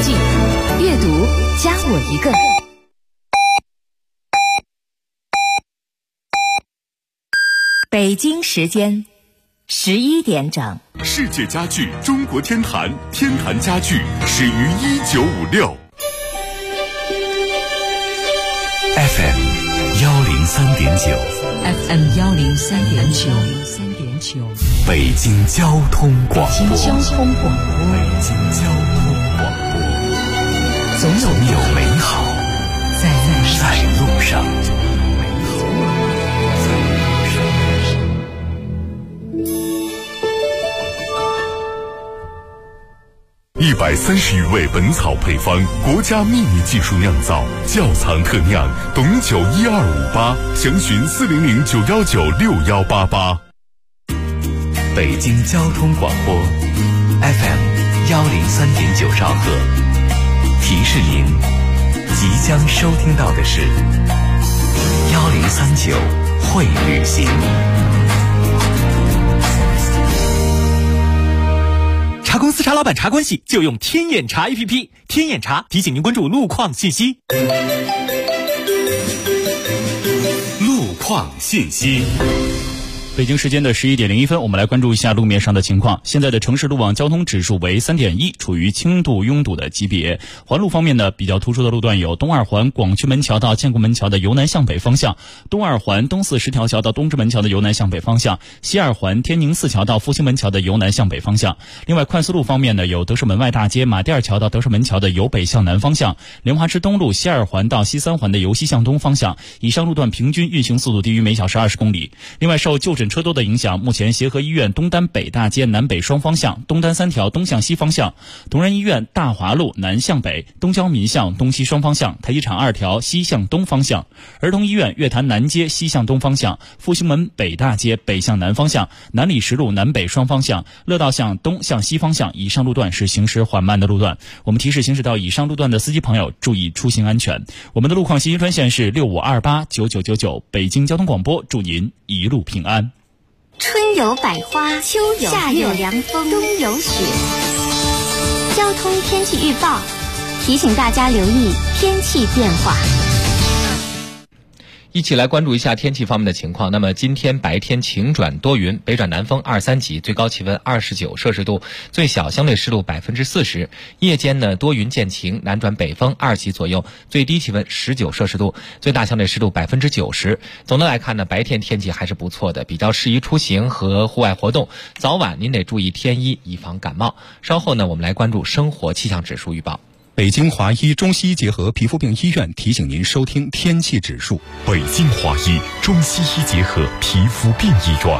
际，阅读加我一个。北京时间11点整。 世界家具中国天坛，天坛家具始于1956。 FM 103.9 FM 103.9 北京交通广播。 北京交通广播，总有美好在路上。 130余味本草配方，国家秘密技术酿造，窖藏特酿，董酒1258，详询400-919-6188。 北京交通广播 FM 103.9兆赫，提示您即将收听到的是1039会旅行。 茶公司茶老板茶关系就用天眼查 APP， 天眼查提醒您关注路况信息。 路况信息。 北京时间的11点01分，我们来关注一下路面上的情况。现在的城市路网交通指数为 3.1， 处于轻度拥堵的级别。环路方面呢，比较突出的路段有东二环广渠门桥到建国门桥的由南向北方向，东二环东四十条桥到东直门桥的由南向北方向，西二环天宁四桥到复兴门桥的由南向北方向。另外快速路方面呢，有德胜门外大街马甸二桥到德胜门桥的由北向南方向，莲花池东路西二环到西三环的由西向东方向。以上路段平均运行速度低于每小时20公里。另外受就诊车多的影响，目前协和医院东单北大街南北双方向、东单3条东向西方向、同仁医院大华路南向北、东交民巷东西双方向、台机场2条西向东方向、儿童医院月坛南街西向东方向、复兴门北大街北向南方向、南礼石路南北双方向、乐道巷东向西方向。以上路段是行驶缓慢的路段，我们提示行驶到以上路段的司机朋友注意出行安全。我们的路况信息专线是65289999，北京交通广播，祝您一路平安。 春有百花，秋有夏有凉风，冬有雪。交通天气预报提醒大家留意天气变化。 一起来关注一下天气方面的情况。那么今天白天晴转多云，北转南风2、3级，最高气温29摄氏度，最小相对湿度40%。夜间呢多云见晴，南转北风2级左右，最低气温19摄氏度，最大相对湿度90%。总的来看呢，白天天气还是不错的，比较适宜出行和户外活动。早晚您得注意添衣，以防感冒。稍后呢，我们来关注生活气象指数预报。 北京华医中西医结合皮肤病医院提醒您收听天气指数。 北京华医中西医结合皮肤病医院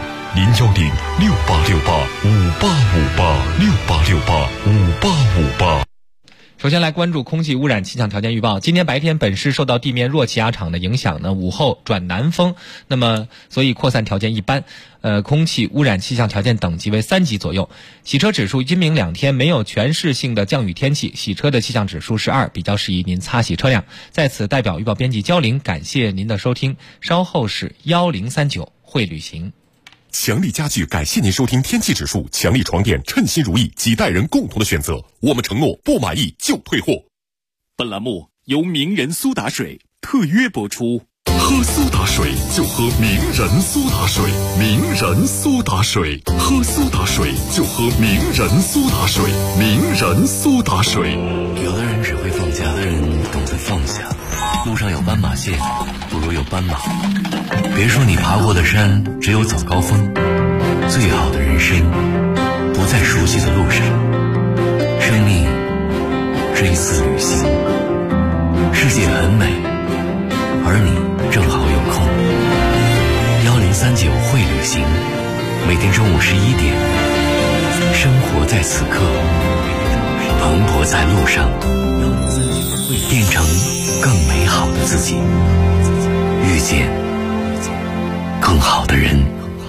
，010-6868-5858，6868-5858。 首先来关注空气污染气象条件预报。今天白天本市受到地面弱气压场的影响呢，午后转南风，那么所以扩散条件一般，空气污染气象条件等级为3级左右。洗车指数今明2天没有全市性的降雨天气，洗车的气象指数是2，比较适宜您擦洗车辆。在此代表预报编辑焦玲感谢您的收听，稍后是1039会旅行。 强力家具感谢您收听天气指数，强力床垫称心如意，几代人共同的选择，我们承诺不满意就退货。 本栏目由名人苏打水特约播出。 喝苏打水就喝名人苏打水，名人苏打水，喝苏打水就喝名人苏打水，名人苏打水。 有的人只会放假，有的人懂得放下。路上有斑马线，不如有斑马。别说你爬过的山只有早高峰，最好的人生不在熟悉的路上。生命是一次旅行，世界很美，而你正好有空。1039会旅行，每天中午11点，生活在此刻，蓬勃在路上，变成更美好的自己，遇见更好的人。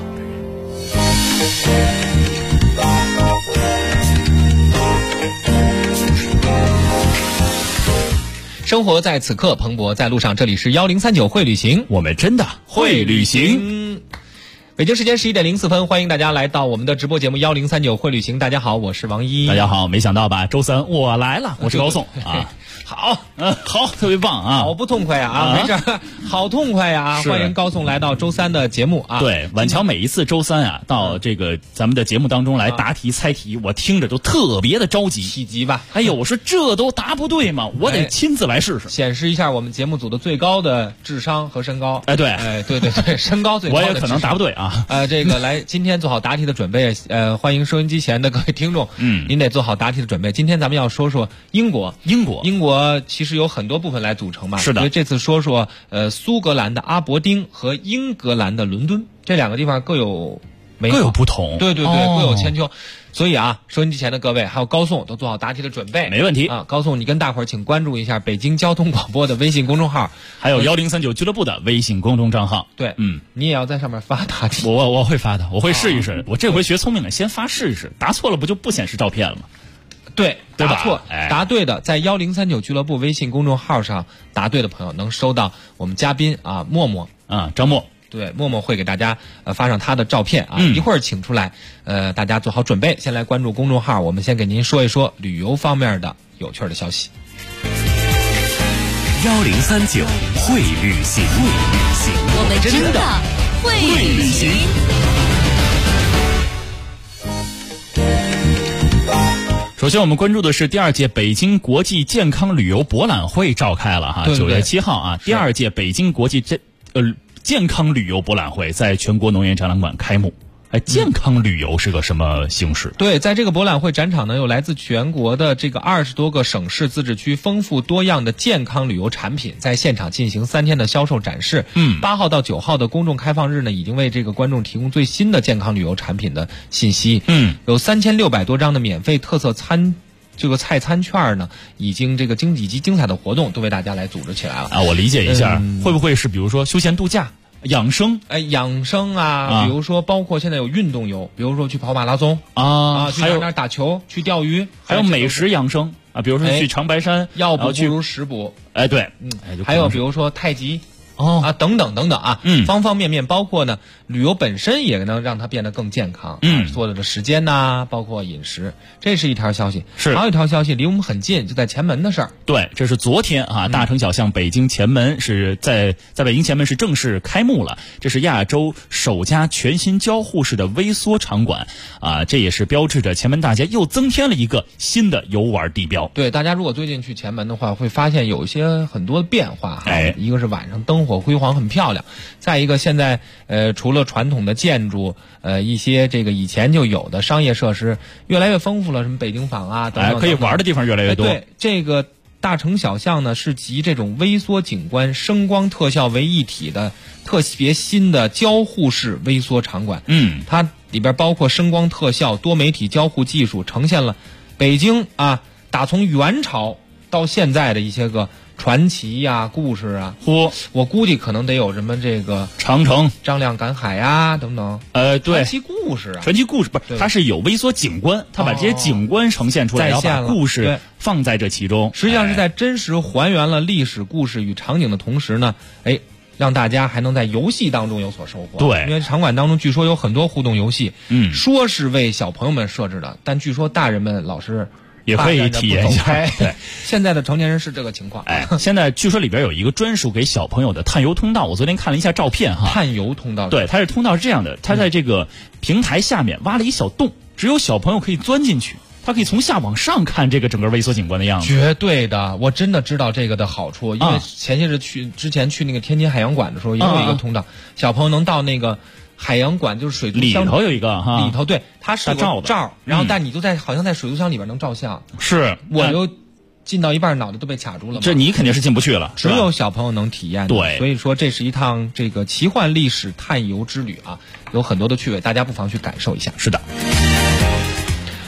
生活在此刻，蓬勃在路上。这里是1039会旅行， 我们真的会旅行。 北京时间11点04分，欢迎大家来到我们的直播节目1039会旅行。大家好，我是王一。 大家好，没想到吧？周三我来了，我是高颂啊。 好， 好，特别棒啊！ 好不痛快啊！没事，好痛快呀！欢迎高颂来到周三的节目啊！ 对，晚乔每一次周三啊，到这个咱们的节目当中来答题猜题，我听着都特别的着急， 体急吧？ 哎呦，我说这都答不对吗？我得亲自来试试， 显示一下我们节目组的最高的智商和身高。 哎，对， 哎，对，身高最高的。 我也可能答不对啊。 这个来，今天做好答题的准备。欢迎收音机前的各位听众，您得做好答题的准备。今天咱们要说说英国。英国其实有很多部分来组成嘛， 是的。 所以这次说说苏格兰的阿伯丁和英格兰的伦敦这两个地方各有不同， 对，各有千秋。所以啊，收音机前的各位还有高颂都做好答题的准备， 没问题啊。高颂，你跟大伙儿请关注一下北京交通广播的微信公众号， 还有1039俱乐部的微信公众账号。 对，你也要在上面发答题。 我会发的，我会试一试。我这回学聪明了，先发试一试，答错了不就不显示照片了吗？ 对，答错， 哎， 答对的，在1039俱乐部微信公众号上答对的朋友，能收到我们嘉宾啊默默啊张默。 对，默默会给大家发上他的照片啊，一会儿请出来，大家做好准备，先来关注公众号。我们先给您说一说旅游方面的有趣的消息。 1039会旅行， 我们真的会旅行。 首先我们关注的是第2届北京国际健康旅游博览会召开了哈，9月7号啊，第2届北京国际健康旅游博览会在全国农业展览馆开幕。健康旅游是个什么形式？ 对，在这个博览会展场呢，有来自全国的这个20多个省市自治区丰富多样的健康旅游产品，在现场进行3天的销售展示。8号到9号的公众开放日呢，已经为这个观众提供最新的健康旅游产品的信息。有3600多张的免费特色菜餐券呢，已经这个以及精彩的活动都为大家来组织起来了啊。我理解一下，会不会是比如说休闲度假？养生啊，比如说包括现在有运动游，比如说去跑马拉松啊，去那儿打球，去钓鱼， 还有美食养生啊，比如说去长白山， 药补不如食补， 哎对， 还有比如说太极。等等啊，方方面面，包括呢，旅游本身也能让它变得更健康。所有的时间呐，包括饮食，这是一条消息。还有一条消息离我们很近，就在前门的事儿。 对，这是昨天啊，大城小巷北京前门是在北京前门是正式开幕了。这是亚洲首家全新交互式的微缩场馆啊，这也是标志着前门大街又增添了一个新的游玩地标。 对，大家如果最近去前门的话，会发现有一些很多的变化哈。一个是晚上灯火辉煌很漂亮，再一个现在除了传统的建筑，一些这个以前就有的商业设施越来越丰富了，什么北京坊啊等等， 可以玩的地方越来越多。 对，这个大城小巷呢是集这种微缩景观、声光特效为一体的特别新的交互式微缩场馆。它里边包括声光特效、多媒体交互技术，呈现了北京啊打从元朝到现在的一些个传奇呀、故事啊，我估计可能得有什么这个长城、 张亮赶海呀等等。 对， 传奇故事啊， 传奇故事不是，它是有微缩景观，它把这些景观呈现出来，然后把故事放在这其中， 实际上是在真实还原了历史故事与场景的同时呢，让大家还能在游戏当中有所收获。 对， 因为场馆当中据说有很多互动游戏，说是为小朋友们设置的，但据说大人们老是也可以体验一下。对， 现在的成年人是这个情况。 现在据说里边有一个专属给小朋友的探游通道，我昨天看了一下照片哈。 探游通道， 对，它是通道是这样的，它在这个平台下面挖了一小洞，只有小朋友可以钻进去。他可以从下往上看这个整个微缩景观的样子。 绝对的，我真的知道这个的好处，因为前些日之前去那个天津海洋馆的时候，也有一个通道，小朋友能到那个海洋馆，就是水族箱里头有一个哈， 里头对，它是有罩，然后但你就好像在水族箱里边能照相。 是， 我就进到一半，脑袋都被卡住了。 这你肯定是进不去了， 只有小朋友能体验。 对， 所以说这是一趟这个奇幻历史探游之旅啊，有很多的趣味，大家不妨去感受一下。 是的。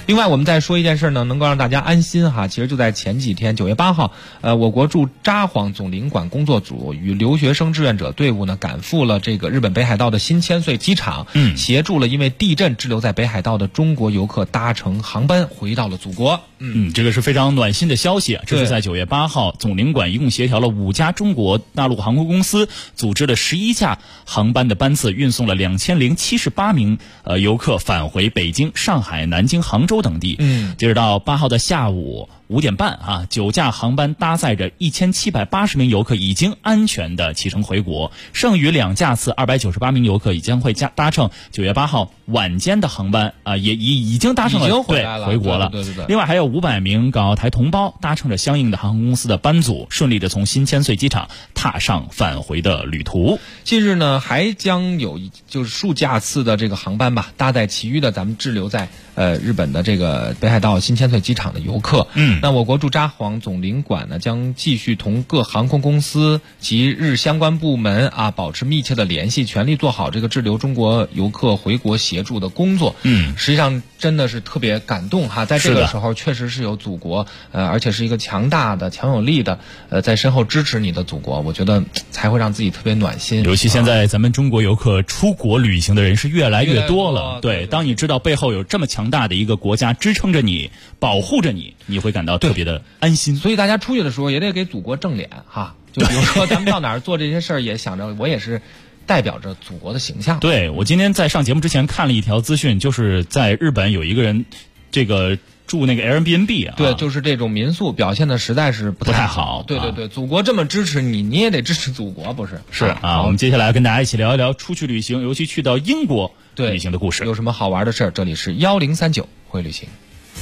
另外，我们再说一件事呢，能够让大家安心哈。其实就在前几天，9月8号，我国驻札幌总领馆工作组与留学生志愿者队伍呢，赶赴了这个日本北海道的新千岁机场，协助了因为地震滞留在北海道的中国游客搭乘航班回到了祖国。 这个是非常暖心的消息啊！这是在9月8号，总领馆一共协调了5家中国大陆航空公司，组织了11架航班的班次，运送了2078名游客返回北京、上海、南京、杭州等地。截止到8号的下午5点半啊，9架航班搭载着1780名游客已经安全的启程回国，剩余2架次298名游客也将会搭乘9月8号晚间的航班啊，也已经搭乘了， 已经回来了， 回国了。 对。 另外还有500名港澳台同胞搭乘着相应的航空公司的班组，顺利的从新千岁机场踏上返回的旅途。 近日呢，还将有就是数架次的这个航班吧，搭载其余的咱们滞留在日本的这个北海道新千岁机场的游客。那我国驻札幌总领馆呢，将继续同各航空公司及日相关部门啊保持密切的联系，全力做好这个滞留中国游客回国协助的工作。实际上真的是特别感动哈，在这个时候确实是有祖国，而且是一个强大的、强有力的，在身后支持你的祖国，我觉得才会让自己特别暖心。 尤其现在咱们中国游客出国旅行的人是越来越多了，对，当你知道背后有这么强大的一个国家支撑着你、保护着你，你会感到特别的安心。 所以大家出去的时候也得给祖国正脸哈，就比如说咱们到哪儿做这些事儿，也想着我也是代表着祖国的形象。 对，我今天在上节目之前看了一条资讯，就是在日本有一个人，这个住那个 Airbnb 啊， 对，就是这种民宿表现的实在是不太好。对，祖国这么支持你，你也得支持祖国，不是？ 是啊，我们接下来跟大家一起聊一聊出去旅行，尤其去到英国旅行的故事。 有什么好玩的事儿？这里是1039会旅行。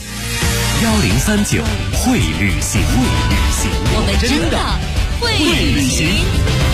1039会旅行， 我们真的会旅行。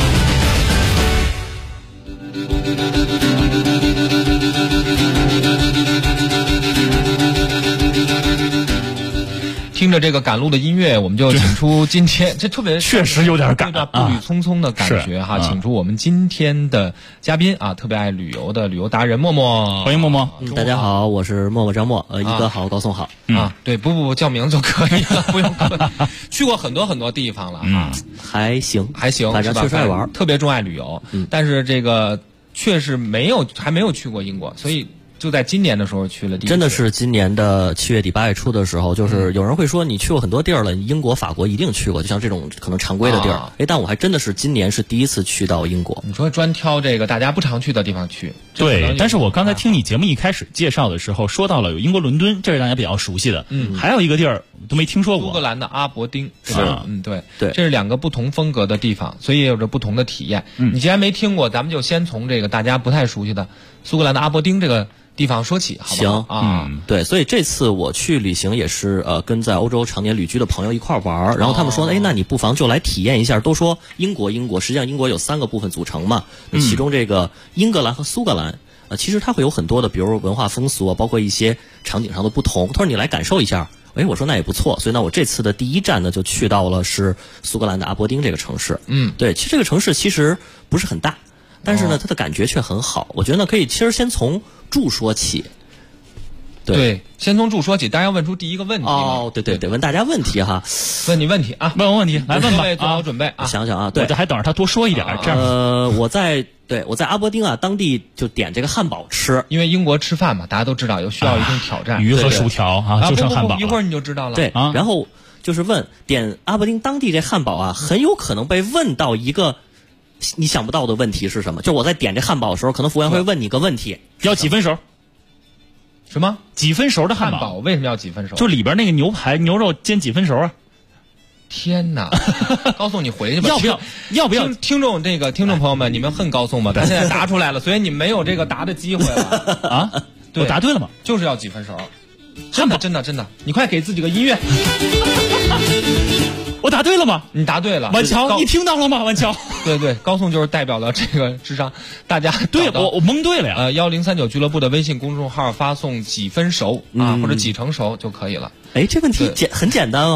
听着这个赶路的音乐，我们就请出今天这特别确实有点赶， 步履匆匆的感觉哈。请出我们今天的嘉宾啊，特别爱旅游的旅游达人默默， 欢迎默默。 大家好，我是默默张默，一哥好，高颂好啊。对，不叫名字就可以了，不用去过很多地方了啊， 还行， 反正确实爱玩， 特别钟爱旅游。但是这个确实还没有去过英国，所以就在今年的时候去了第一次。 真的是今年的7月底8月初的时候，就是有人会说你去过很多地儿了，英国法国一定去过，就像这种可能常规的地儿。但我还真的是今年是第一次去到英国。 你说专挑这个大家不常去的地方去。 对，但是我刚才听你节目一开始介绍的时候说到了有英国伦敦，这是大家比较熟悉的。还有一个地儿都没听说过， 苏格兰的阿伯丁。 是对，这是2个不同风格的地方，所以也有着不同的体验。你既然没听过，咱们就先从这个大家不太熟悉的苏格兰的阿伯丁这个地方说起，好不好？ 行对，所以这次我去旅行也是跟在欧洲常年旅居的朋友一块玩，然后他们说，那你不妨就来体验一下。都说英国，实际上英国有3个部分组成嘛，其中这个英格兰和苏格兰，其实它会有很多的，比如文化风俗啊，包括一些场景上的不同。他说你来感受一下。我说那也不错，所以呢，我这次的第一站呢就去到了是苏格兰的阿伯丁这个城市。对，其实这个城市其实不是很大。但是呢，它的感觉却很好。我觉得呢，可以其实先从住说起。 对，先从住说起。当然要问出第一个问题。 对，得问大家问题哈。 问你问题啊， 问我问题，来问吧。 做好准备啊。 想想啊，对， 我这还等着他多说一点。这样， 我在阿伯丁啊，当地就点这个汉堡吃， 因为英国吃饭嘛，大家都知道需要一定挑战， 鱼和薯条啊，就剩汉堡。 一会儿你就知道了。 对，然后就是问点阿伯丁当地这汉堡啊，很有可能被问到一个你想不到的问题是什么？就我在点这汉堡的时候，可能服务员会问你个问题： 要几分熟？ 什么？ 几分熟的汉堡？为什么要几分熟？ 就里边那个牛排、牛肉煎几分熟啊？ 天哪！高颂，你回去吧。 要不要？ 听众朋友们，你们恨高颂吗？他现在答出来了，所以你没有这个答的机会了啊！我答对了吗？ 就是要几分熟。真的，你快给自己个音乐。 我答对了吗？ 你答对了， 婉乔，你听到了吗？婉乔， 对，高颂就是代表了这个智商，大家对我蒙对了呀。 1039俱乐部的微信公众号发送几分熟啊，或者几成熟就可以了。 这问题很简单吗？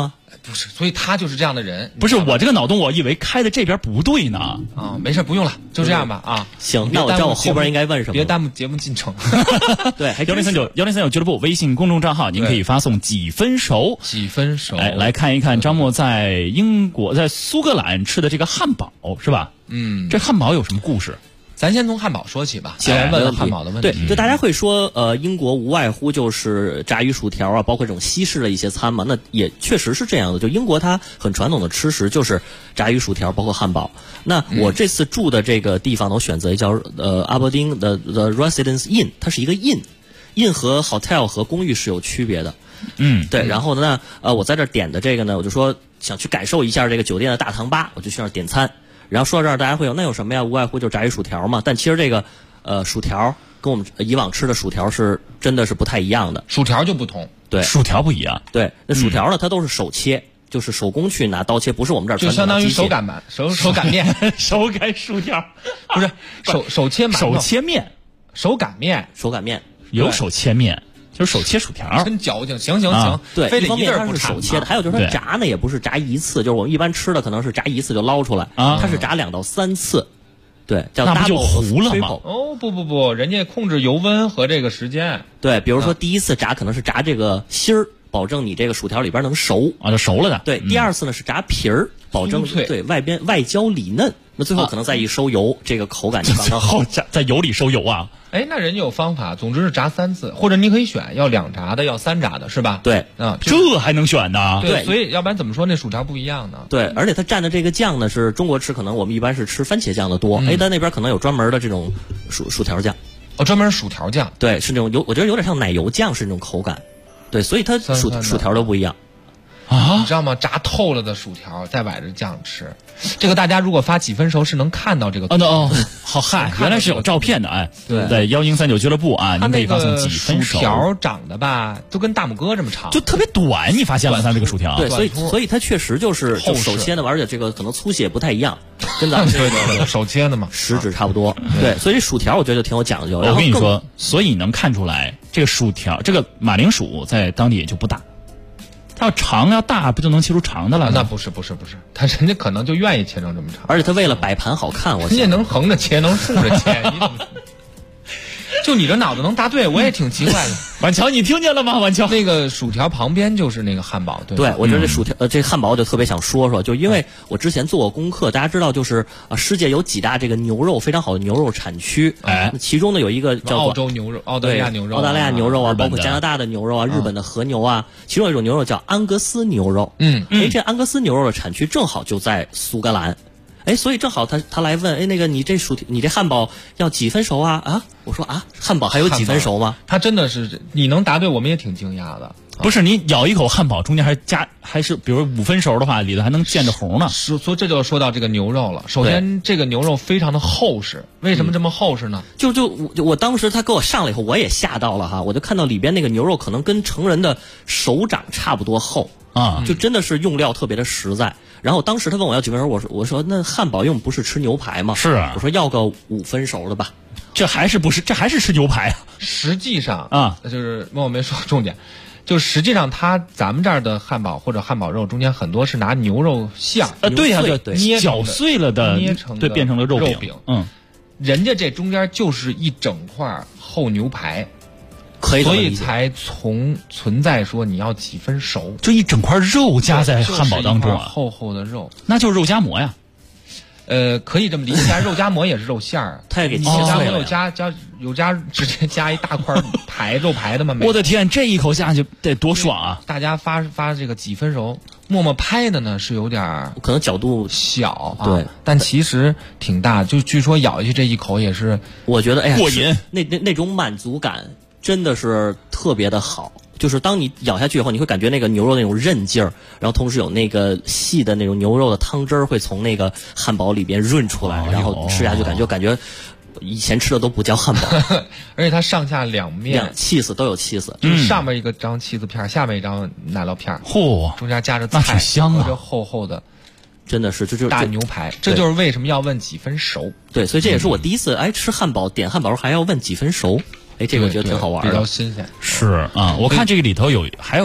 不是，所以他就是这样的人。 不是我这个脑洞，我以为开的这边不对呢。 啊，没事，不用了，就这样吧啊。 行，那我知道我后边应该问什么。 别耽误节目进程。 对 ，1039俱乐部微信公众账号，您可以发送几分熟。 几分熟。 来看一看张默在英国在苏格兰吃的这个汉堡是吧？这汉堡有什么故事？ 咱先从汉堡说起吧，先问汉堡的问题。 对，就大家会说，英国无外乎就是炸鱼薯条啊，包括这种西式的一些餐嘛。那也确实是这样的，就英国它很传统的吃食就是炸鱼薯条，包括汉堡。那我这次住的这个地方呢，我选择一叫阿伯丁的 The Residence Inn， 它是一个 inn 和 hotel 和公寓是有区别的。对。然后呢，我在这儿点的这个呢，我就说想去感受一下这个酒店的大堂吧，我就去那儿点餐。然后说到这儿，大家会有那有什么呀？无外乎就炸鱼薯条嘛。但其实这个薯条跟我们以往吃的薯条是真的是不太一样的。 薯条就不同， 对， 薯条不一样。 对，那薯条呢，它都是手切，就是手工去拿刀切，不是我们这儿就相当于手擀面，手擀面， 手擀薯条， 不是手切馒头， 手切面， 手擀面有手切面。就是手切薯条， 真矫情。行， 对， 非得一方面它是手切的，还有就是它炸呢，也不是炸一次，就是我们一般吃的可能是炸一次就捞出来，它是炸2到3次，对，叫那不就糊了吗？ 哦，不，人家控制油温和这个时间。 对，比如说第一次炸可能是炸这个芯儿，保证你这个薯条里边能熟啊，就熟了的。 对，第二次呢是炸皮儿，保证对外焦里嫩。那最后可能再一收油，这个口感就刚刚好。 在油里收油啊？ 哎，那人家有方法，总之是炸3次，或者你可以选要2炸的，要3炸的，是吧？ 对， 这还能选呢？ 对，所以要不然怎么说那薯条不一样呢？ 对，而且它蘸的这个酱呢，是中国吃可能我们一般是吃番茄酱的多，但那边可能有专门的这种薯条酱。 哦，专门薯条酱。 对，是那种我觉得有点像奶油酱是那种口感。对，所以它薯条都不一样。 啊，你知道吗？炸透了的薯条再崴着酱吃，这个大家如果发几分熟是能看到这个。 好嗨，原来是有照片的哎。 对， 在1039俱乐部啊，您可以发送几分熟。 薯条长得吧，都跟大拇哥这么长， 就特别短，你发现了它这个薯条？ 对，所以它确实就是手切的嘛，而且这个可能粗细也不太一样，跟咱们这个手切的嘛， 食指差不多。对，所以这薯条我觉得挺有讲究。 我跟你说，所以能看出来，这个薯条，这个马铃薯在当地也就不大。它要长要大，不就能切出长的了？ 那不是，他人家可能就愿意切成这么长， 而且他为了摆盘好看， 人家能横着切，能竖着切，你怎么？就你这脑子能答对，我也挺奇怪的。 婉乔，你听见了吗？婉乔， 那个薯条旁边就是那个汉堡，对。 对，我觉得这薯条这汉堡我就特别想说，就因为我之前做过功课，大家知道就是世界有几大这个牛肉非常好的牛肉产区，其中呢有一个叫做澳洲牛肉、澳大利亚牛肉、 澳大利亚牛肉啊，包括加拿大的牛肉啊，日本的和牛啊，其中有一种牛肉叫安格斯牛肉。这安格斯牛肉的产区正好就在苏格兰。所以正好他来问，那个你这汉堡要几分熟啊？我说汉堡还有几分熟吗？ 他真的是你能答对，我们也挺惊讶的。 不是你咬一口汉堡，中间还是比如5分熟的话，里头还能见着红呢。 所以这就说到这个牛肉了。首先，这个牛肉非常的厚实，为什么这么厚实呢？ 就我当时他给我上了以后，我也吓到了哈，我就看到里边那个牛肉可能跟成人的手掌差不多厚啊，就真的是用料特别的实在。然后当时他问我要几分熟，我说那汉堡因为我们不是吃牛排吗？ 是啊， 我说要个5分熟的吧。 这还是吃牛排啊？ 实际上就是我没说重点。就实际上，咱们这儿的汉堡或者汉堡肉中间很多是拿牛肉馅对呀， 捏搅碎了的， 捏成对，变成了肉饼。 人家这中间就是一整块厚牛排，所以才存在说你要几分熟， 就一整块肉夹在汉堡当中啊， 厚厚的肉， 那就是肉夹馍呀。 可以这么理解，但肉夹馍也是肉馅儿， 他也给切碎了。 有直接加一大块肉排的吗？ 我的天，这一口下去得多爽啊！ 大家发这个几分熟，默默拍的呢是有点可能角度小啊， 对， 但其实挺大。就据说咬下去这一口也是， 我觉得过瘾， 那种满足感真的是特别的好。就是当你咬下去以后，你会感觉那个牛肉那种韧劲儿，然后同时有那个细的那种牛肉的汤汁儿会从那个汉堡里边润出来，然后吃下去感觉以前吃的都不叫汉堡。 而且它上下两面 cheese都有cheese， 就是上面一张cheese片，下面一张奶酪片，中间夹着菜， 那挺香啊， 这厚厚的。 真的是，就是大牛排，这就是为什么要问几分熟。 对，所以这也是我第一次吃汉堡，点汉堡时候还要问几分熟。这个我觉得挺好玩的， 比较新鲜。 是啊，我看这个里头还有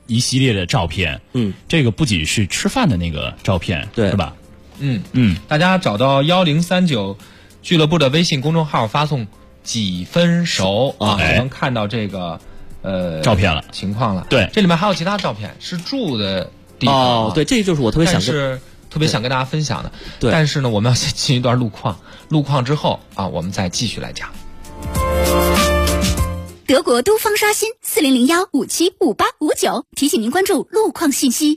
一系列的照片。这个不仅是吃饭的那个照片， 对， 是吧？ 大家找到1039俱乐部的微信公众号，发送几分熟就能看到这个照片了， 情况了。 对， 这里面还有其他照片，是住的地方。 对，这就是我特别想跟大家分享的。 对， 但是呢，我们要先进一段路况之后我们再继续来讲。 德国都方刷新4001575859，提醒您关注路况信息。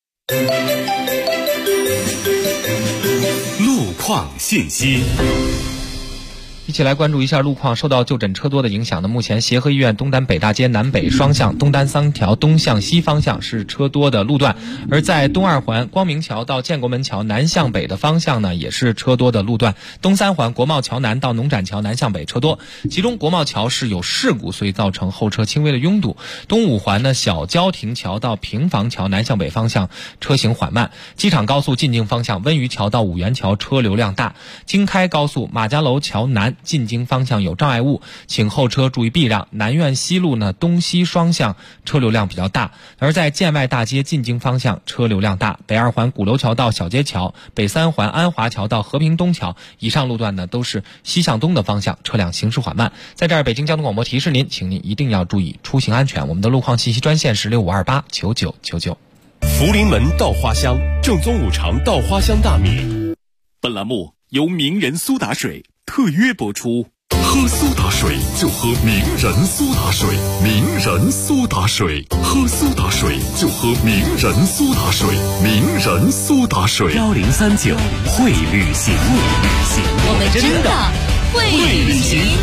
路况信息。 一起来关注一下路况。受到就诊车多的影响呢，目前协和医院东单北大街南北双向东单3条东向西方向是车多的路段，而在东2环光明桥到建国门桥南向北的方向呢，也是车多的路段。东3环国贸桥南到农展桥南向北车多，其中国贸桥是有事故，所以造成后车轻微的拥堵。东5环呢，小郊亭桥到平房桥南向北方向车行缓慢。机场高速进京方向温榆桥到五原桥车流量大。京开高速马家楼桥南进京方向有障碍物，请后车注意避让。南苑西路呢，东西双向车流量比较大，而在建外大街进京方向车流量大。北2环鼓楼桥到小街桥，北3环安华桥到和平东桥，以上路段呢都是西向东的方向，车辆行驶缓慢。在这儿，北京交通广播提示您，请您一定要注意出行安全。我们的路况信息专线是65289999。 福临门稻花香，正宗五常稻花香大米。 本栏目由名人苏打水特约播出。 喝苏打水就喝名人苏打水，名人苏打水，喝苏打水就喝名人苏打水，名人苏打水。 1039会旅行， 我们真的会旅行。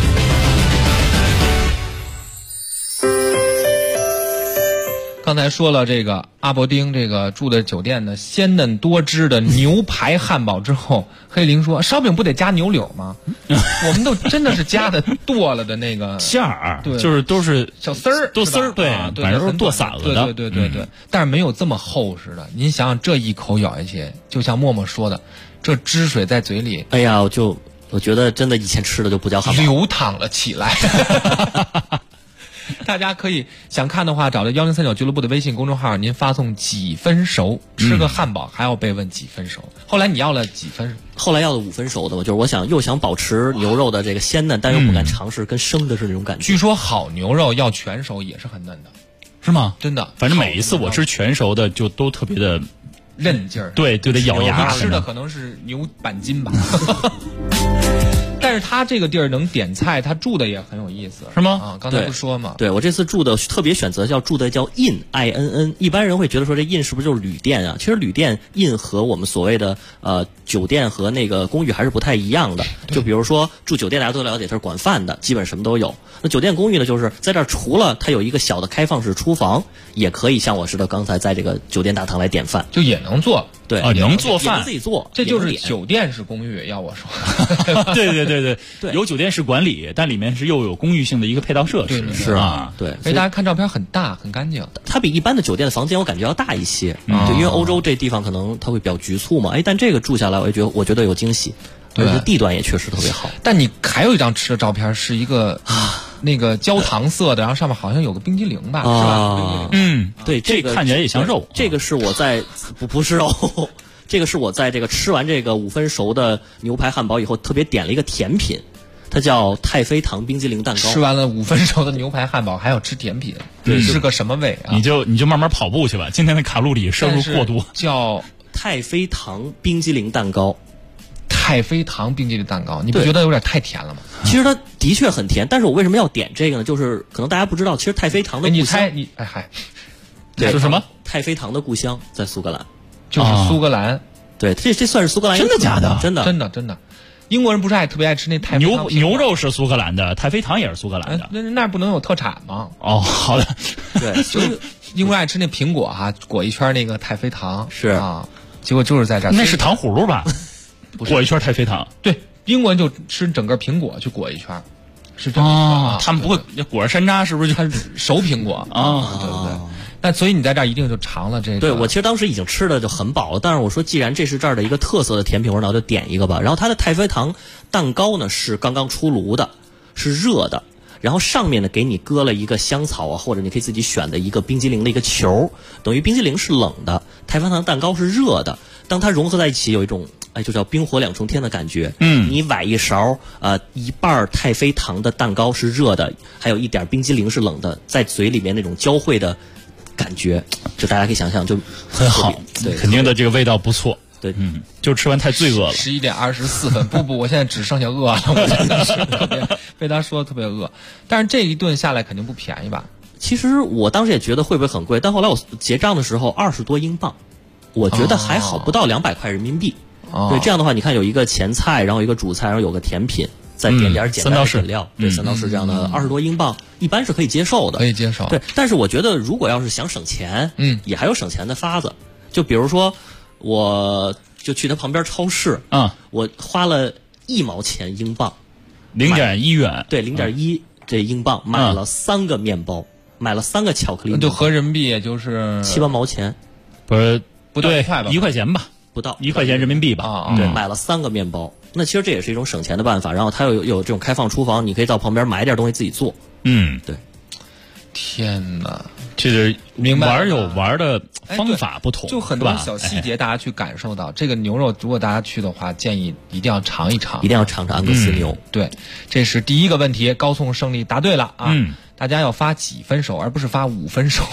刚才说了这个阿伯丁这个住的酒店的鲜嫩多汁的牛排汉堡之后，黑林说烧饼不得加牛柳吗？我们都真的是加的剁了的那个馅儿， 对， 就是都是小丝儿， 都丝儿，对，反正都是剁散了的， 对，但是没有这么厚实的。您想想，这一口咬下去，就像默默说的，这汁水在嘴里， 哎呀，我觉得真的以前吃的就不叫汉堡， 流淌了起来。大家可以想看的话，找到1039俱乐部的微信公众号，您发送几分熟，吃个汉堡还要被问几分熟。后来你要了几分？ 后来要了5分熟的嘛，就是我又想保持牛肉的这个鲜嫩，但又不敢尝试跟生的是那种感觉。 据说好牛肉要全熟也是很嫩的， 是吗？ 真的， 反正每一次我吃全熟的就都特别的韧劲儿， 对，就得咬牙。 吃的可能是牛板筋吧。但是他这个地儿能点菜，他住的也很有意思， 是吗？ 刚才不说嘛。 对，我这次住的特别选择住的叫 INN， 一般人会觉得说这 IN 是不是就是旅店啊？其实旅店 IN 和我们所谓的酒店和那个公寓还是不太一样的。就比如说住酒店大家都了解，它是管饭的，基本什么都有。那酒店公寓呢，就是在这儿除了它有一个小的开放式厨房，也可以像我似的刚才在这个酒店大堂来点饭， 就也能做。 对， 能做饭， 也能自己做， 这就是酒店式公寓。要我说， 对，有酒店式管理，但里面是又有公寓性的一个配套设施， 是啊，对。 所以大家看照片很大很干净， 它比一般的酒店的房间我感觉要大一些，对，因为欧洲这地方可能它会比较局促嘛，但这个住下来我觉得有惊喜，而且地段也确实特别好。 但你还有一张吃的照片是一个那个焦糖色的，然后上面好像有个冰激凌吧，是吧？ 对，这个看起来也像肉。 这个是我在不是肉。这个是我在这个吃完这个5分熟的牛排汉堡以后，特别点了一个甜品，它叫太妃糖冰激凌蛋糕。 吃完了5分熟的牛排汉堡，还要吃甜品，是个什么味啊？ 你就慢慢跑步去吧，今天的卡路里摄入过多。 叫太妃糖冰激凌蛋糕。 太妃糖冰激凌蛋糕，你不觉得有点太甜了吗？ 其实它的确很甜，但是我为什么要点这个呢？就是可能大家不知道，其实太妃糖的故乡， 是什么？ 太妃糖的故乡在苏格兰。 就是苏格兰， 对，这算是苏格兰， 真的假的？ 真的。英国人不是特别爱吃那太妃糖牛肉是苏格兰的，太妃糖也是苏格兰的。 那不能有特产吗？ 哦，好的。 对， 所以英国人爱吃那苹果裹一圈那个太妃糖是啊，结果就是在这儿。 那是糖葫芦吧？裹一圈太妃糖。 对，英国人就吃整个苹果去裹一圈，是这么他们不会裹上山楂，是不是？ 它是熟苹果啊，对不对？那所以你在这儿一定就尝了这个。 对，我其实当时已经吃的就很饱了，但是我说既然这是这儿的一个特色的甜品，我说那就点一个吧。然后它的太妃糖蛋糕呢是刚刚出炉的，是热的。 然后上面呢给你搁了一个香草啊，或者你可以自己选的一个冰激凌的一个球，等于冰激凌是冷的，太妃糖蛋糕是热的，当它融合在一起，有一种就叫冰火两重天的感觉。你崴一勺一半太妃糖的蛋糕是热的，还有一点冰激凌是冷的，在嘴里面那种交汇的感觉，就大家可以想象，就很好， 对， 肯定的这个味道不错。 对， 就吃完太罪恶了。 11点24分，不，我现在只剩下饿了，我真的是特别被他说的特别饿。但是这一顿下来肯定不便宜吧？ 其实我当时也觉得会不会很贵，但后来我结账的时候20多英镑，我觉得还好，不到200块人民币。对，这样的话，你看有一个前菜，然后一个主菜，然后有个甜品，再点点简单的饮料，对，3道式这样的20多英镑，一般是可以接受的。 可以接受。 对，但是我觉得如果要是想省钱，也还有省钱的法子。就比如说，我就去他旁边超市，我花了1毛钱英镑 ，0.1元， 对，0.1这英镑买了3个面包，买了3个巧克力， 就合人民币也就是 7、8毛钱， 不是不到1块吧 ？1块钱吧， 不到 1块钱人民币吧？ 对，买了3个面包。那其实这也是一种省钱的办法。然后它有这种开放厨房，你可以到旁边买点东西自己做。对。 天哪， 这是明白玩有玩的方法不同， 就很多小细节大家去感受到。这个牛肉如果大家去的话，建议一定要尝一尝， 一定要尝尝安格斯牛。 对，这是第一个问题，高颂胜利答对了啊！大家要发几分手，而不是发5分手。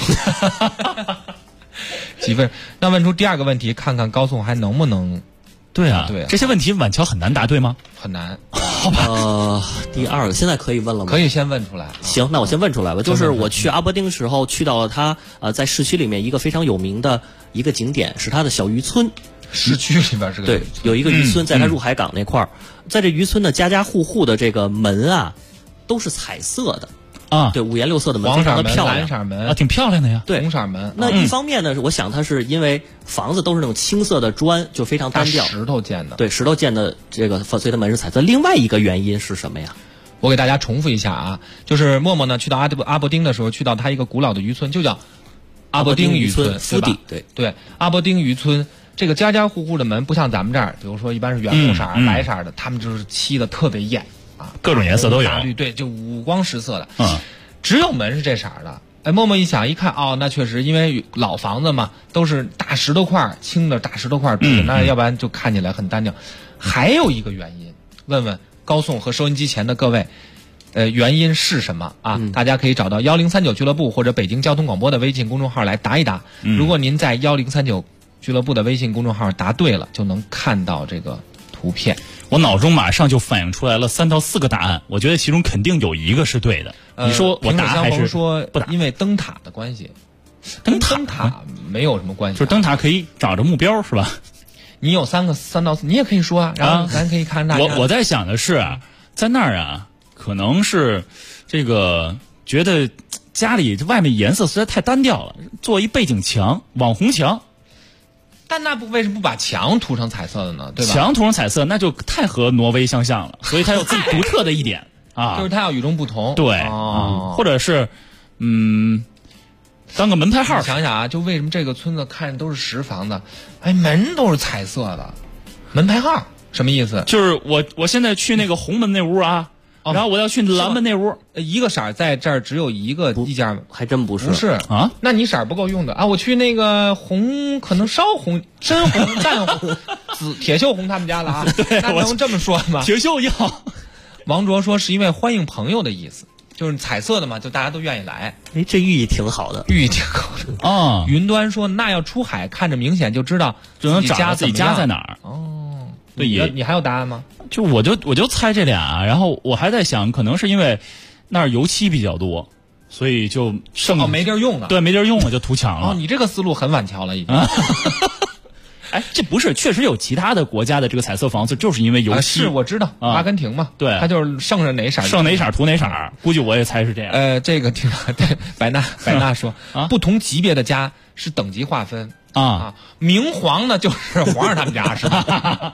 几分？那问出第二个问题，看看高颂还能不能？ 对啊，这些问题晚乔很难答对吗？ 很难。 好吧。 第二个现在可以问了吗？ 可以先问出来。 行，那我先问出来吧。就是我去阿伯丁的时候，去到了它在市区里面一个非常有名的一个景点，是它的小渔村。 市区里边是个对，有一个渔村，在它入海港那块儿，在这渔村的家家户户的这个门啊，都是彩色的。对，五颜六色的门，非常的漂亮， 蓝色门啊，挺漂亮的呀。 对， 红色门。 那一方面呢，我想它是因为房子都是那种青色的砖，就非常单调， 石头建的。 对，石头建的这个，所以它门是彩色。另外一个原因是什么呀？ 我给大家重复一下啊，就是默默呢去到阿伯丁的时候，去到它一个古老的渔村，就叫阿伯丁渔村， 对吧？ 对，阿伯丁渔村。这个家家户户的门不像咱们这儿，比如说一般是原木色、白色的，他们就是漆的特别艳啊， 各种颜色都有， 大绿，对，就五光十色的。只有门是这色的。哎，默默一想一看，那确实，因为老房子嘛，都是大石头块，青的大石头块，那要不然就看起来很单调。还有一个原因，问问高颂和收音机前的各位，原因是什么啊？大家可以找到1039俱乐部或者北京交通广播的微信公众号来答一答。如果您在1039俱乐部的微信公众号答对了，就能看到这个图片。 我脑中马上就反映出来了3到4个答案，我觉得其中肯定有一个是对的。你说我答还是说不答？ 因为灯塔的关系，灯塔没有什么关系， 就是灯塔可以找着目标是吧？ 你有3到4，你也可以说啊，然后咱可以看大家。 我在想的是在那儿啊，可能是这个觉得家里外面颜色实在太单调了，做一背景墙，网红墙。 但那为什么不把墙涂成彩色的呢？对吧？ 墙涂成彩色，那就太和挪威相像了，所以它有自己独特的一点啊， 就是它要与众不同。 对，或者是当个门牌号。 你想想啊，就为什么这个村子看着都是石房子，门都是彩色的，门牌号什么意思？ 就是我现在去那个红门那屋啊。然后我要去蓝门那屋， 一个色在这儿只有一个一家， 还真不是。 不是啊？那你色不够用的啊！我去那个红，可能稍红、深红、淡红、紫、铁锈红他们家了啊。 对， 那能这么说吗？ 铁锈要。 王卓说是因为欢迎朋友的意思，就是彩色的嘛，就大家都愿意来。 这寓意挺好的， 寓意挺好的啊。云端说那要出海，看着明显就知道就能找到自己家在哪儿。对， 你还有答案吗？ 就我就猜这俩，然后我还在想，可能是因为那儿油漆比较多，所以就没地儿用了。 对，没地儿用了就涂墙了。 你这个思路很晚乔了已经。 这不是，确实有其他的国家的这个彩色房子，就是因为油漆。 是我知道，阿根廷嘛， 对， 它就是剩下哪色涂哪色，估计我也猜是这样。 这个挺对，百纳说不同级别的家是等级划分啊，明黄呢就是皇上他们家是吧？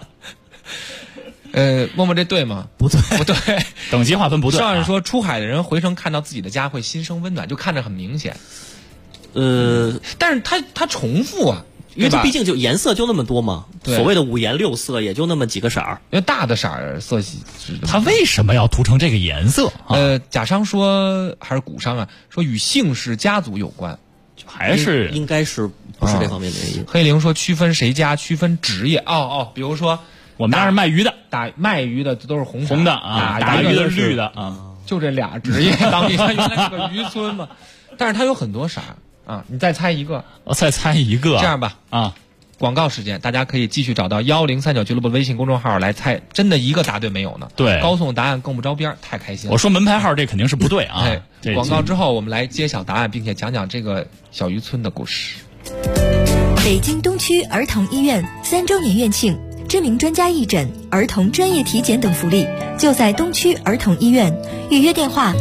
默默这对吗？ 不对， 等级划分不对。 上人说出海的人回城看到自己的家会心生温暖，就看着很明显。 但是它重复啊， 因为这毕竟就颜色就那么多嘛， 所谓的五颜六色也就那么几个色儿， 因为大的色儿色系， 它为什么要涂成这个颜色？ 甲商说还是古商啊，说与姓氏家族有关， 还是应该是不是这方面的原因。 黑灵说区分谁家，区分职业。比如说我们家是卖鱼的， 卖鱼的都是红的啊，打鱼的是绿的啊， 就这俩职业。当地它原来是个渔村嘛，但是它有很多色啊，你再猜一个， 我再猜一个。 这样吧啊，广告时间，大家可以继续找到1039俱乐部微信公众号来猜，真的一个答对没有呢？ 对， 高送答案更不着边，太开心了。 我说门牌号这肯定是不对啊。 广告之后我们来揭晓答案，并且讲讲这个小渔村的故事。 北京东区儿童医院3周年院庆，知名专家义诊、儿童专业体检等福利，就在东区儿童医院。预约电话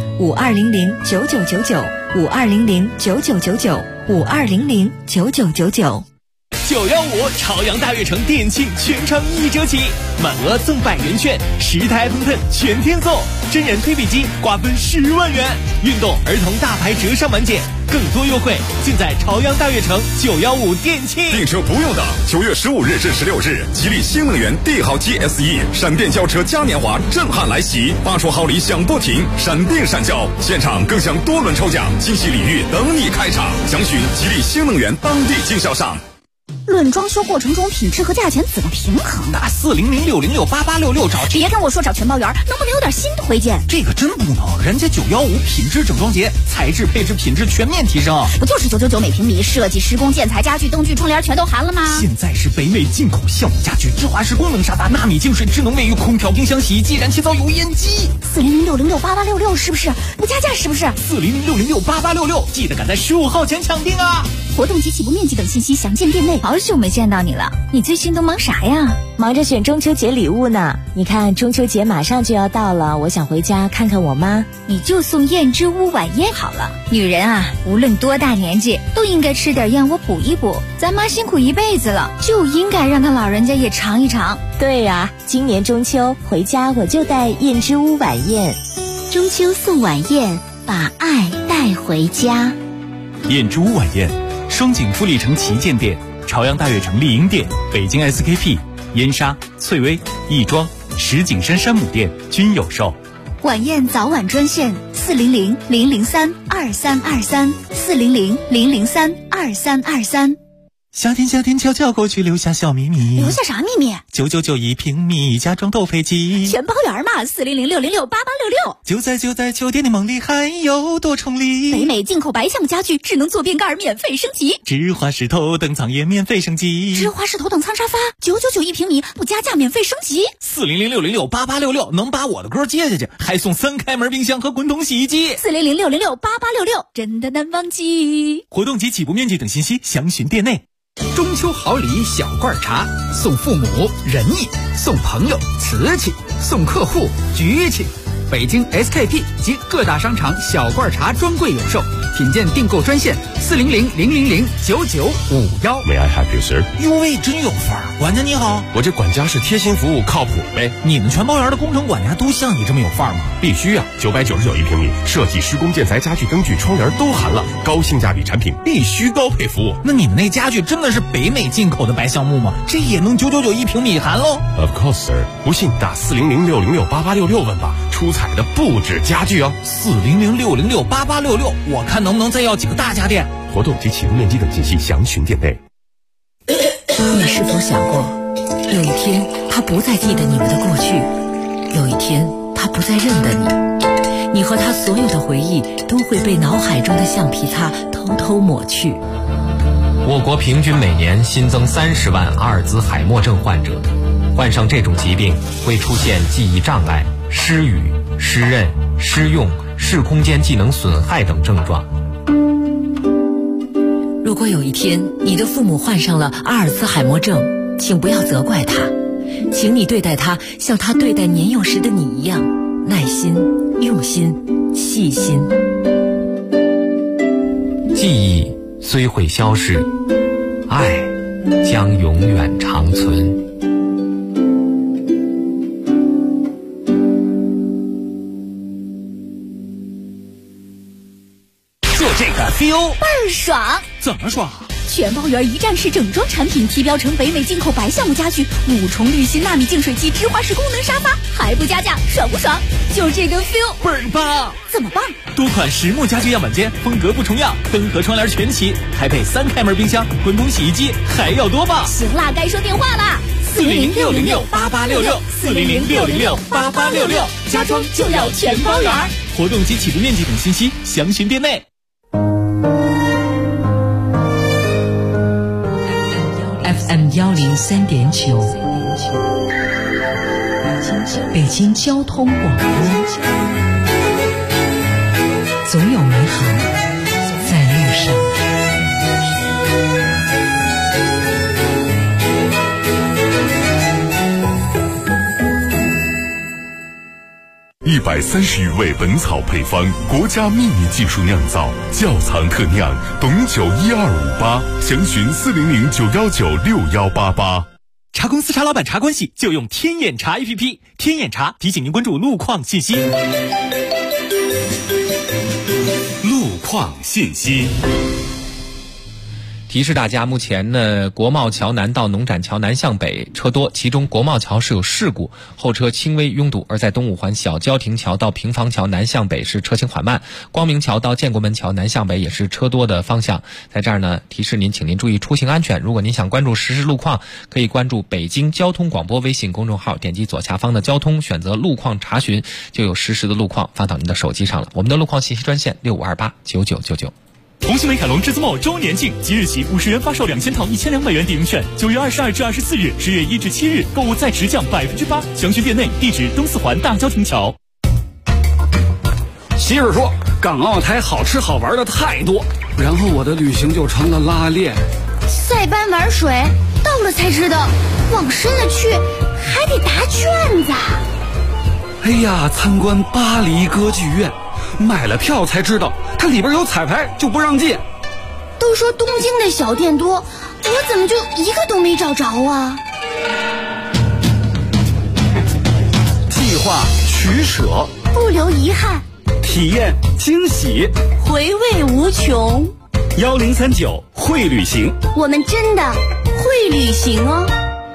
52009999，52009999，52009999。915朝阳大悦城店庆全场1折起，满额赠100元券，10台喷喷全天送，真人推背机瓜分10万元，运动儿童大牌折上满减，更多优惠尽在朝阳大悦城915店庆。 订车不用等，9月15日至16日，吉利新能源帝豪 GSE 闪电轿车嘉年华震撼来袭，8说好礼响不停，闪电闪交，现场更享多轮抽奖，惊喜礼遇等你开场，详询吉利新能源当地经销商。 论装修过程中品质和价钱怎么平衡？ 打40060688866找。 别跟我说找全包圆，能不能有点新推荐？ 这个真不能，人家915品质整装节，材质配置品质全面提升。 不就是999每平米，设计施工建材家具灯具窗帘全都含了吗？ 现在是北美进口橡木家具、智华式功能沙发、纳米净水、智能卫浴、空调、冰箱、洗衣机、燃气灶、油烟机。 40060688866是不是不加价？是不是 40060688866？记得赶在15号前抢订啊！ 活动及起步面积等信息详见店内。好久没见到你了，你最近都忙啥呀？ 忙着选中秋节礼物呢。你看中秋节马上就要到了，我想回家看看我妈。 你就送燕之屋晚宴好了。女人啊，无论多大年纪，都应该吃点燕窝补一补。咱妈辛苦一辈子了，就应该让她老人家也尝一尝。 对呀，今年中秋回家我就带燕之屋晚宴。 中秋送晚宴，把爱带回家。 燕之屋晚宴，双井富力城旗舰店、朝阳大悦城丽婴店、北京 SKP、燕莎、翠微、亦庄、石景山山姆店均有售。 晚宴早晚专线400-003-2323，400-003-2323。 夏天悄悄过去，留下小秘密。 留下啥秘密 ？999一平米，家装斗飞机， 全包圆嘛！40060688866。 就在酒店的梦里，还有多重礼。 北美进口白橡家具，智能坐便盖免费升级， 智华式头等舱也免费升级， 智华式头等舱沙发999一平米，不加价免费升级。 40060688866能把我的歌接下去，还送3开门冰箱和滚筒洗衣机。 40060688866真的难忘记。 活动及起步面积等信息详询店内。 中秋好礼小罐茶，送父母仁义，送朋友瓷器，送客户局气。北京 SKP 及各大商场小罐茶专柜有售，品鉴订购专线40000009951。 May I help you, sir？ 哟喂，真有范儿！管家你好， 我这管家是贴心服务，靠谱呗。 你们全包圆的工程管家都像你这么有范儿吗？ 必须啊！999一平米，设计、施工、建材、家具、灯具、窗帘都含了，高性价比产品必须高配服务。 那你们那家具真的是北美进口的白橡木吗？这也能999一平米含喽 ？Of course, sir。不信打40060688866问吧。出彩的不止家具哦，40060688866，我看能不能再要几个大家电。活动及起步面积等信息详询店内。 你是否想过，有一天他不再记得你们的过去，有一天他不再认得你，你和他所有的回忆都会被脑海中的橡皮擦偷偷抹去。 我国平均每年新增30万阿尔兹海默症患者，患上这种疾病会出现记忆障碍、失语、失认、失用、视空间技能损害等症状。 如果有一天你的父母患上了阿尔兹海默症，请不要责怪他，请你对待他像他对待年幼时的你一样，耐心、用心、细心。 记忆虽会消逝，爱将永远长存。 就这个 feel 倍儿爽！ 怎么爽？ 全包圆一站式整装产品，提标成北美进口白橡木家具，5重滤芯纳米净水器，直滑式功能沙发，还不加价，爽不爽？就这个 feel 倍儿棒！ 怎么棒？ 多款实木家具样板间，风格不重样，灯和窗帘全齐，还配3开门冰箱、滚筒洗衣机，还要多棒！ 行啦，该说电话啦 ，400-606-8866，400-606-8866，家装就要全包圆。活动及起步面积等信息详询店内。 FM 103.9，北京交通广播，总有美好在路上。 130余味本草配方，国家秘密技术酿造，窖藏特酿，董酒12588，详询400-919-6188。 茶公司茶老板茶关系就用天眼茶 APP， 天眼茶提醒您关注路况信息。 路况信息。 提示大家，目前呢，国贸桥南到农展桥南向北车多，其中国贸桥是有事故，后车轻微拥堵；而在东五环小郊亭桥到平房桥南向北是车行缓慢，光明桥到建国门桥南向北也是车多的方向。在这儿呢，提示您，请您注意出行安全。如果您想关注实时路况，可以关注北京交通广播微信公众号，点击左下方的交通，选择路况查询，就有实时的路况发到您的手机上了。我们的路况信息专线65289999。 红星美凯龙至尊茂周年庆，即日起50元发售2000套1200元抵用券，9月22至24日，10月1至7日购物再直降8%，详询店内，地址东四环大郊亭桥。 媳妇说港澳台好吃好玩的太多，然后我的旅行就成了拉练。 塞班玩水，到了才知道，往深了去还得答卷子。 哎呀，参观巴黎歌剧院，买了票才知道它里边有彩排，就不让进。 都说东京的小店多，我怎么就一个都没找着啊？ 计划取舍， 不留遗憾， 体验惊喜， 回味无穷。 1039会旅行， 我们真的会旅行哦。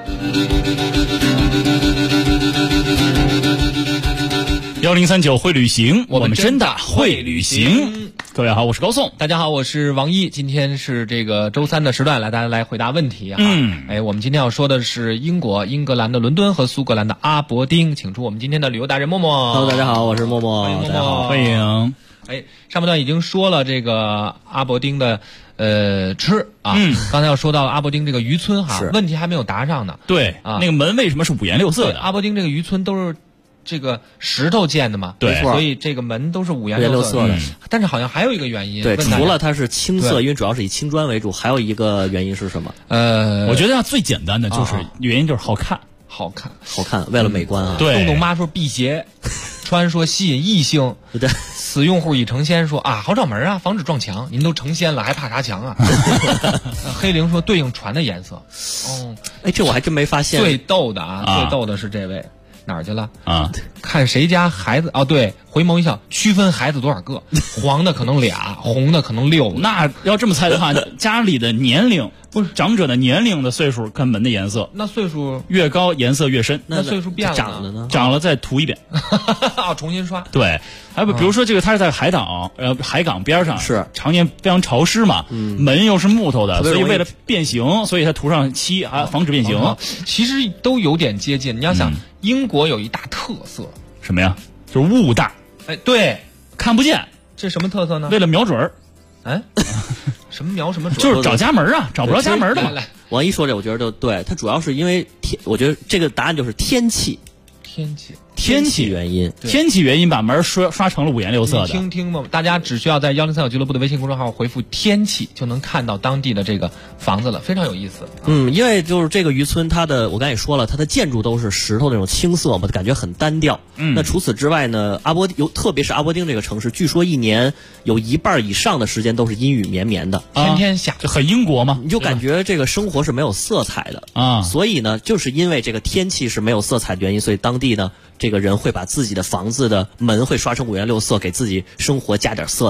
1039会旅行，我们真的会旅行。各位好，我是高颂。 大家好，我是王一。今天是这个周3的时段，来大家来回答问题啊。我们今天要说的是英格兰的伦敦和苏格兰的阿伯丁，请出我们今天的旅游达人默默。 Hello， 大家好，我是默默。 大家好， 欢迎。 上半段已经说了这个阿伯丁的吃啊，刚才要说到阿伯丁这个渔村哈，问题还没有答上呢。 对啊，那个门为什么是5颜6色的？ 阿伯丁这个渔村都是这个石头建的嘛， 对， 所以这个门都是5颜6色的。但是好像还有一个原因， 对，除了它是青色，因为主要是以青砖为主，还有一个原因是什么？ 我觉得最简单的就是原因就是好看， 为了美观啊。 对， 洞洞妈说辟邪，川说吸引异性， 对， 此用户已成仙说啊，好找门啊，防止撞墙。您都成仙了，还怕啥墙啊？黑灵说对应船的颜色。 这我还真没发现。 最逗的是这位。哪儿去了啊？ 看谁家孩子对，回眸一笑，区分孩子多少个，黄的可能俩，红的可能6。 那要这么猜的话，家里的年龄不是长者的年龄的岁数跟门的颜色， 那岁数越高颜色越深。 那岁数变了长了呢？ 长了再涂一遍， 重新刷。 对，还比如说这个，它是在海港边上， 是常年非常潮湿嘛，门又是木头的，所以为了变形，所以它涂上漆啊，防止变形。 其实都有点接近。你要想，英国有一大特色， 什么呀？就是雾大。 对， 看不见。 这什么特色呢？ 为了瞄准儿。 什么瞄什么准？ 就是找家门啊，找不着家门的嘛。 王一说这，我觉得就对，它主要是因为我觉得这个答案就是天气原因， 天气原因把门刷成了5颜6色的。 听吧，大家只需要在1039俱乐部的微信公众号回复天气，就能看到当地的这个房子了，非常有意思。 因为就是这个渔村，它的我刚才也说了，它的建筑都是石头那种青色嘛，感觉很单调。那除此之外呢，特别是阿伯丁这个城市，据说一年有1半以上的时间都是阴雨绵绵的， 天天下， 就很英国嘛。 你就感觉这个生活是没有色彩的啊。 所以呢，就是因为这个天气是没有色彩的原因，所以当地呢，这个人会把自己的房子的门会刷成5颜6色，给自己生活加点色彩。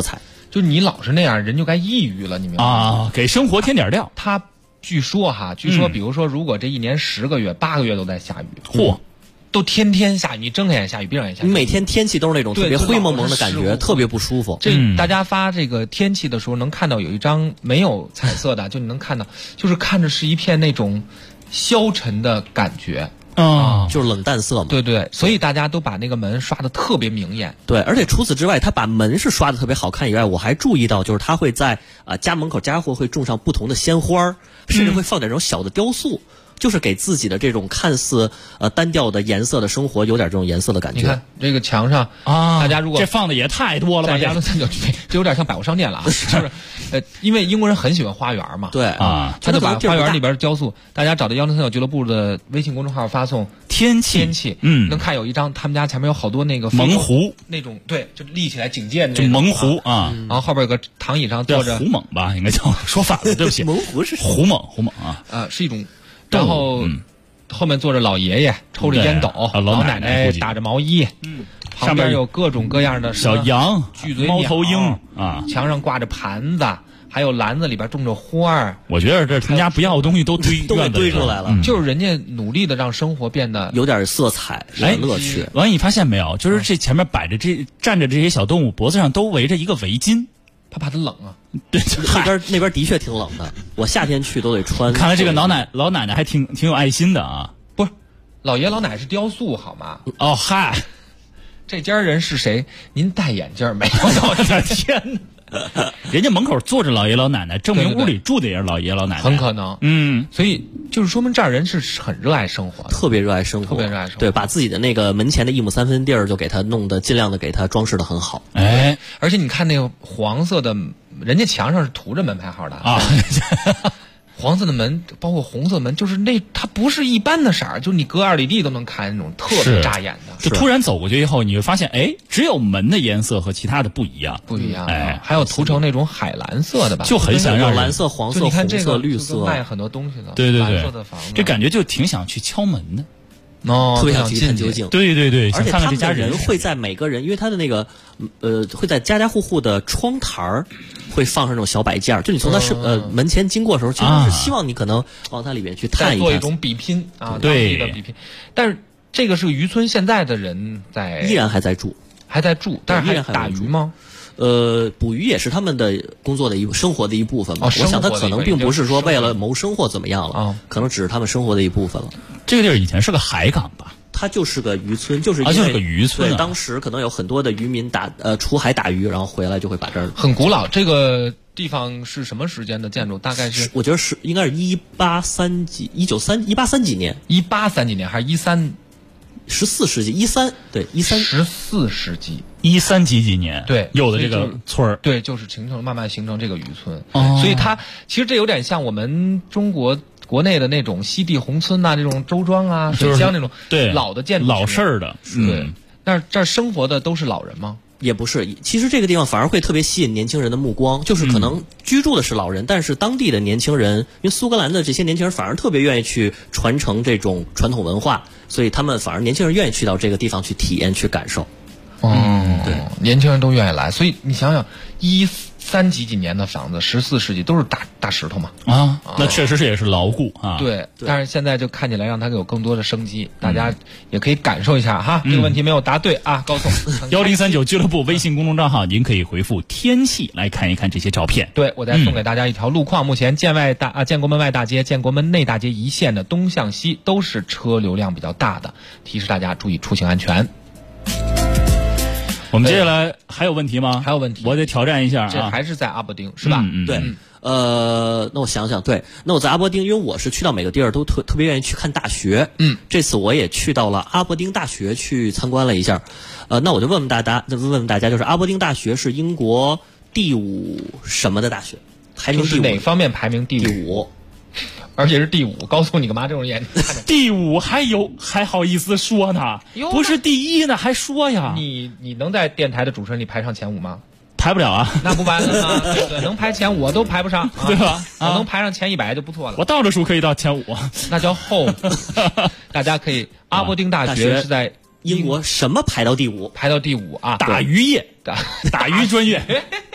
就你老是那样，人就该抑郁了，你明白吗？ 啊，给生活添点料。 他据说比如说，如果这一年10个月、8个月都在下雨， 嚯！ 都天天下雨，你睁开眼下雨，闭上眼下雨， 你每天天气都是那种特别灰蒙蒙的感觉，特别不舒服。 大家发这个天气的时候，能看到有一张没有彩色的，就你能看到，就是看着是一片那种消沉的感觉。 就是冷淡色嘛。 对，所以大家都把那个门刷得特别明艳。 对，而且除此之外，他把门是刷得特别好看以外，我还注意到，就是他会在家门口家户会种上不同的鲜花，甚至会放点这种小的雕塑。就是给自己的这种看似单调的颜色的生活有点这种颜色的感觉。 你看这个墙上大家如果这放的也太多了吧？ 这有点像百货商店了啊！就是因为英国人很喜欢花园嘛， 对啊，他就把花园里边雕塑，大家找到1039俱乐部的微信公众号发送天气， 能看有一张他们家前面有好多那个蒙湖那种，对，就立起来警戒那种，就蒙湖啊， 然后后边有个躺椅上坐着胡蒙吧，应该叫说反了，对不起， 蒙湖是胡蒙啊， 是一种。然后后面坐着老爷爷抽着烟斗，老奶奶打着毛衣，旁边有各种各样的小羊、 巨嘴猫头鹰啊， 墙上挂着盘子，还有篮子里边种着花儿。 我觉得这他们家不要的东西都堆出来了， 就是人家努力的让生活变得有点色彩、有点乐趣。 王毅，你发现没有？就是这前面站着这些小动物，脖子上都围着一个围巾。 他怕它冷啊， 对， 那边的确挺冷的，我夏天去都得穿。 看来这个老奶奶还挺有爱心的啊。 不是，老爷老奶是雕塑好吗？ 哦嗨， 这家人是谁？您戴眼镜没有？我的天哪！ 人家门口坐着老爷老奶奶，证明屋里住的也是老爷老奶奶， 很可能。所以就是说明这儿人是很热爱生活的， 特别热爱生活，对，把自己的那个门前的1亩3分地儿就给它弄得尽量的给它装饰得很好。 哎， 而且你看那个黄色的，人家墙上是涂着门牌号的啊。 黄色的门，包括红色门，就是它不是一般的色儿，就是你隔2里地都能看那种特别扎眼的。 就突然走过去以后，你会发现，哎，只有门的颜色和其他的不一样， 哎，还有涂成那种海蓝色的吧， 就很想让蓝色、黄色、红色、绿色， 卖很多东西的。 对， 蓝色的房子， 这感觉就挺想去敲门的。 特别想去看究竟。 对， 而且他们这家人会在每个人，因为他的那个会在家家户户的窗台儿会放上那种小摆件儿，就你从他门前经过的时候，其实是希望你可能往它里面去探一探， 做一种比拼啊， 对的比拼。但是这个是渔村现在的人依然还在住， 但是还打鱼吗？ 捕鱼也是他们的工作的生活的一部分吧。我想他可能并不是说为了谋生或怎么样了，可能只是他们生活的一部分了。 这个地儿以前是个海港吧？ 它就是个渔村，就是个渔村。 对，当时可能有很多的渔民出海打鱼，然后回来就会把这儿。 很古老，这个地方是什么时间的建筑？大概是我觉得应该是183几年 ，183几年还是 14世纪14 世纪 13几年， 对， 有的这个村儿， 对，就是慢慢形成这个渔村。所以它其实这有点像我们中国内的那种西递宏村呐，这种周庄啊、水乡那种老的建筑、 老式儿的。 对，但是这儿生活的都是老人吗？ 也不是，其实这个地方反而会特别吸引年轻人的目光，就是可能居住的是老人，但是当地的年轻人，因为苏格兰的这些年轻人反而特别愿意去传承这种传统文化，所以他们反而年轻人愿意去到这个地方去体验、去感受。 对，年轻人都愿意来，所以你想想13几年的房子，14世纪都是大石头嘛。 那确实是也是牢固啊。 对，但是现在就看起来让它有更多的生机，大家也可以感受一下哈。这个问题没有答对啊，高送 1039俱乐部微信公众账号，您可以回复天气来看一看这些照片。 对，我再送给大家一条路况，目前建国门外大街、建国门内大街一线的东向西都是车流量比较大的，提示大家注意出行安全。 我们接下来还有问题吗？ 还有问题， 我得挑战一下啊！ 这还是在阿伯丁是吧？ 对，那我想想，对，那我在阿伯丁，因为我是去到每个地儿都特别愿意去看大学，这次我也去到了阿伯丁大学去参观了一下，那我就问问大家，就是阿伯丁大学是英国第5什么的大学？排名第5， 就是哪方面排名第5？而且是第5，告诉你干嘛？这种眼睛第5还好意思说呢？不是第1呢，还说呀？ 你能在电台的主持人里排上前5吗？ 排不了啊， 那不完了吗？对，能排前5我都排不上， 对吧？ 我能排上前100就不错了。 我倒着数可以到前5， 那叫后。大家可以，阿伯丁大学是在英国什么排到第5？ 排到第5啊！ 打渔业，打渔专业。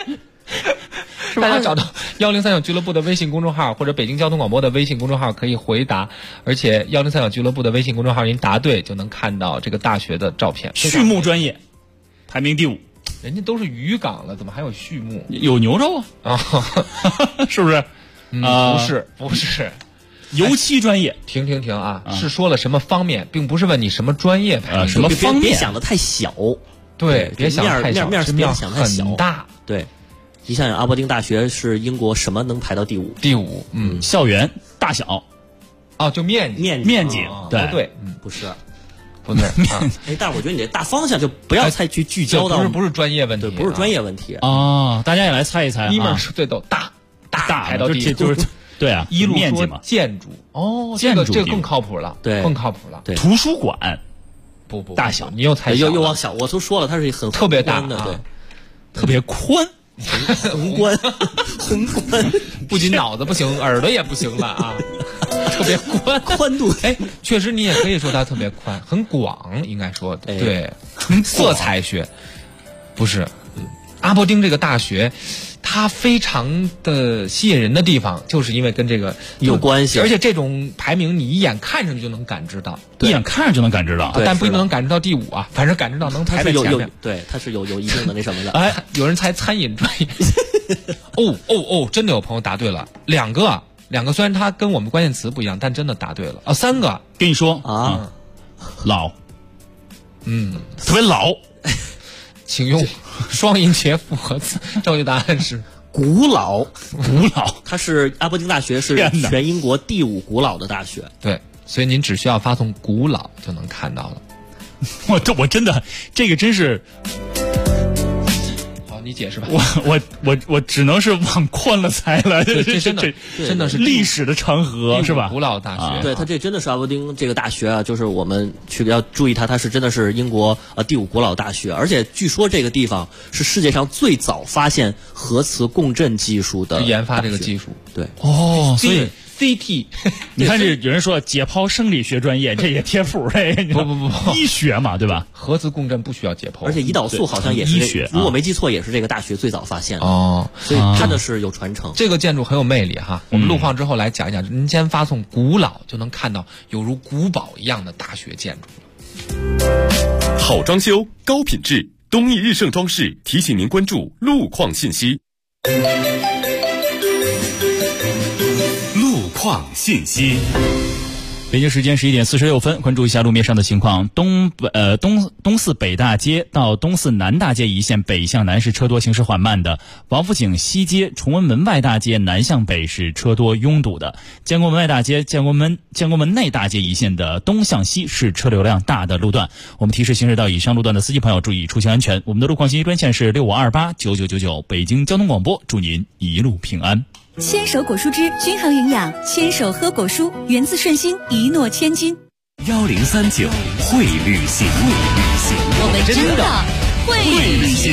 大家找到1039俱乐部的微信公众号或者北京交通广播的微信公众号可以回答，而且1039俱乐部的微信公众号您答对就能看到这个大学的照片。 畜牧专业排名第5， 人家都是渔港了，怎么还有畜牧？ 有牛肉啊，是不是？ 不是。 油漆专业， 停啊！是说了什么方面，并不是问你什么专业排名， 什么方面？别想的太小， 对，别想太小， 面别想太小， 很大。 对，你想想，阿伯丁大学是英国什么能排到第5？ 第5， 校园大小， 就面积， 对， 不是。 但是我觉得你这大方向就不要再去聚焦到， 不是专业问题， 不是专业问题啊！大家也来猜一猜， 一门是对都大排到第1， 就是。对啊， 一路面积嘛， 建筑这个更靠谱了， 对， 更靠谱了。 对， 图书馆不大小， 你又猜又往小，我都说了，它是很特别大的，对， 特别宽， 宏观， 不仅脑子不行，耳朵也不行了啊，特别宽度， 确实你也可以说它特别宽，很广，应该说对，色彩学不是，阿伯丁这个大学。它非常的吸引人的地方，就是因为跟这个有关系， 而且这种排名你一眼看上去就能感知到， 一眼看上就能感知到， 但不一定能感知到第5啊，反正感知到能排在前面。 对，它是有一定的那什么的。 有人猜餐饮专业，真的有朋友答对了，2个，虽然它跟我们关键词不一样，但真的答对了3个。 跟你说啊， 老，特别老。 请用双音节复合词。正确答案是古老。 它是阿伯丁大学是全英国第5古老的大学。 对，所以您只需要发送“古老”就能看到了。 我真的这个真是。 你解释吧。 我只能是往宽了猜了。 这真的是历史的长河是吧？ 古老大学。 对，它这真的是阿伯丁这个大学啊，就是我们要注意它是真的是英国第5古老大学，而且据说这个地方是世界上最早发现核磁共振技术的， 研发这个技术。 对。 所以。 CT， 你看这有人说解剖生理学专业，这也贴谱，这不， 医学嘛，对吧？ 核磁共振不需要解剖， 而且胰岛素好像也是医学， 如果没记错，也是这个大学最早发现的所以真的是有传承。 这个建筑很有魅力哈，我们路况之后来讲一讲。您先发送“古老”，就能看到有如古堡一样的大学建筑了。 好装修，高品质，东义日盛装饰提醒您关注路况信息。信息。 北京时间11点46分，关注一下路面上的情况。东四北大街到东四南大街一线北向南是车多，行驶缓慢的。王府井西街、崇文门外大街南向北是车多拥堵的。建国门外大街、建国门内大街一线的东向西是车流量大的路段。我们提示行驶到以上路段的司机朋友注意出行安全。我们的路况信息专线是65289999，北京交通广播，祝您一路平安。 牵手果蔬汁均衡营养，牵手喝果蔬，源自顺心，一诺千金。 1039会旅行， 我们真的会旅行。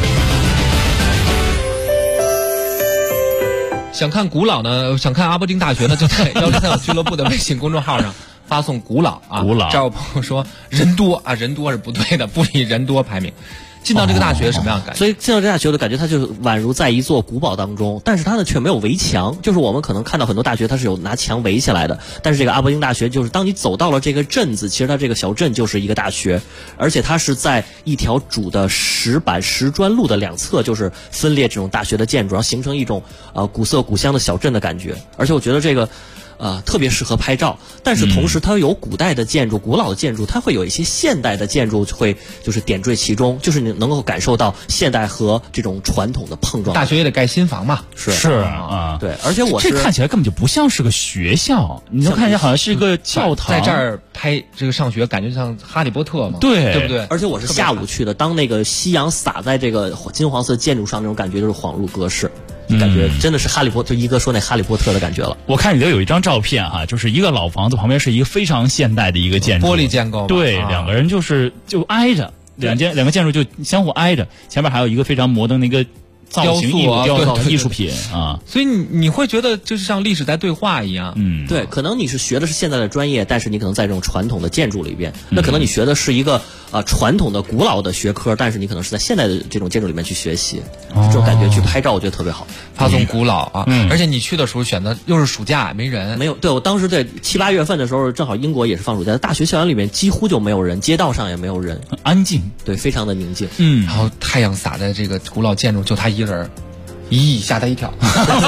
想看古老呢？想看阿伯丁大学呢？就在1039俱乐部的微信公众号上发送“古老”啊。 古老。 这有朋友说人多啊，人多是不对的，不以人多排名。进到这个大学什么样的感觉？ 所以进到这大学的感觉，它就宛如在一座古堡当中，但是它呢却没有围墙。就是我们可能看到很多大学它是有拿墙围起来的，但是这个阿伯丁大学就是当你走到了这个镇子，其实它这个小镇就是一个大学，而且它是在一条主的石板石砖路的两侧，就是分裂这种大学的建筑，然后形成一种古色古香的小镇的感觉。而且我觉得这个特别适合拍照，但是同时它有古代的建筑、古老的建筑，它会有一些现代的建筑会就是点缀其中，就是你能够感受到现代和这种传统的碰撞。 大学也得盖新房嘛， 是啊， 对，而且这看起来根本就不像是个学校，你能看起来好像是一个教堂。 在这儿拍这个上学，感觉像哈利波特嘛， 对不对？ 而且我是下午去的，当那个夕阳洒在这个金黄色建筑上，那种感觉就是恍如隔世。感觉真的是哈利波特，一哥说那哈利波特的感觉了。 我看你这有一张照片哈，就是一个老房子旁边是一个非常现代的一个建筑， 玻璃建构。 对，两个人就挨着，两个建筑就相互挨着，前面还有一个非常摩登的一个造型艺术、雕塑艺术品啊。 所以你会觉得就是像历史在对话一样。 对，可能你是学的是现在的专业，但是你可能在这种传统的建筑里边，那可能你学的是一个传统的古老的学科，但是你可能是在现代的这种建筑里面去学习，这种感觉去拍照，我觉得特别好。 发送古老啊，而且你去的时候选择又是暑假，没人， 没有。对，我当时在7、8月份的时候，正好英国也是放暑假，大学校园里面几乎就没有人，街道上也没有人， 很安静， 对，非常的宁静。 然后太阳洒在这个古老建筑，就他一人，咦，吓他一跳。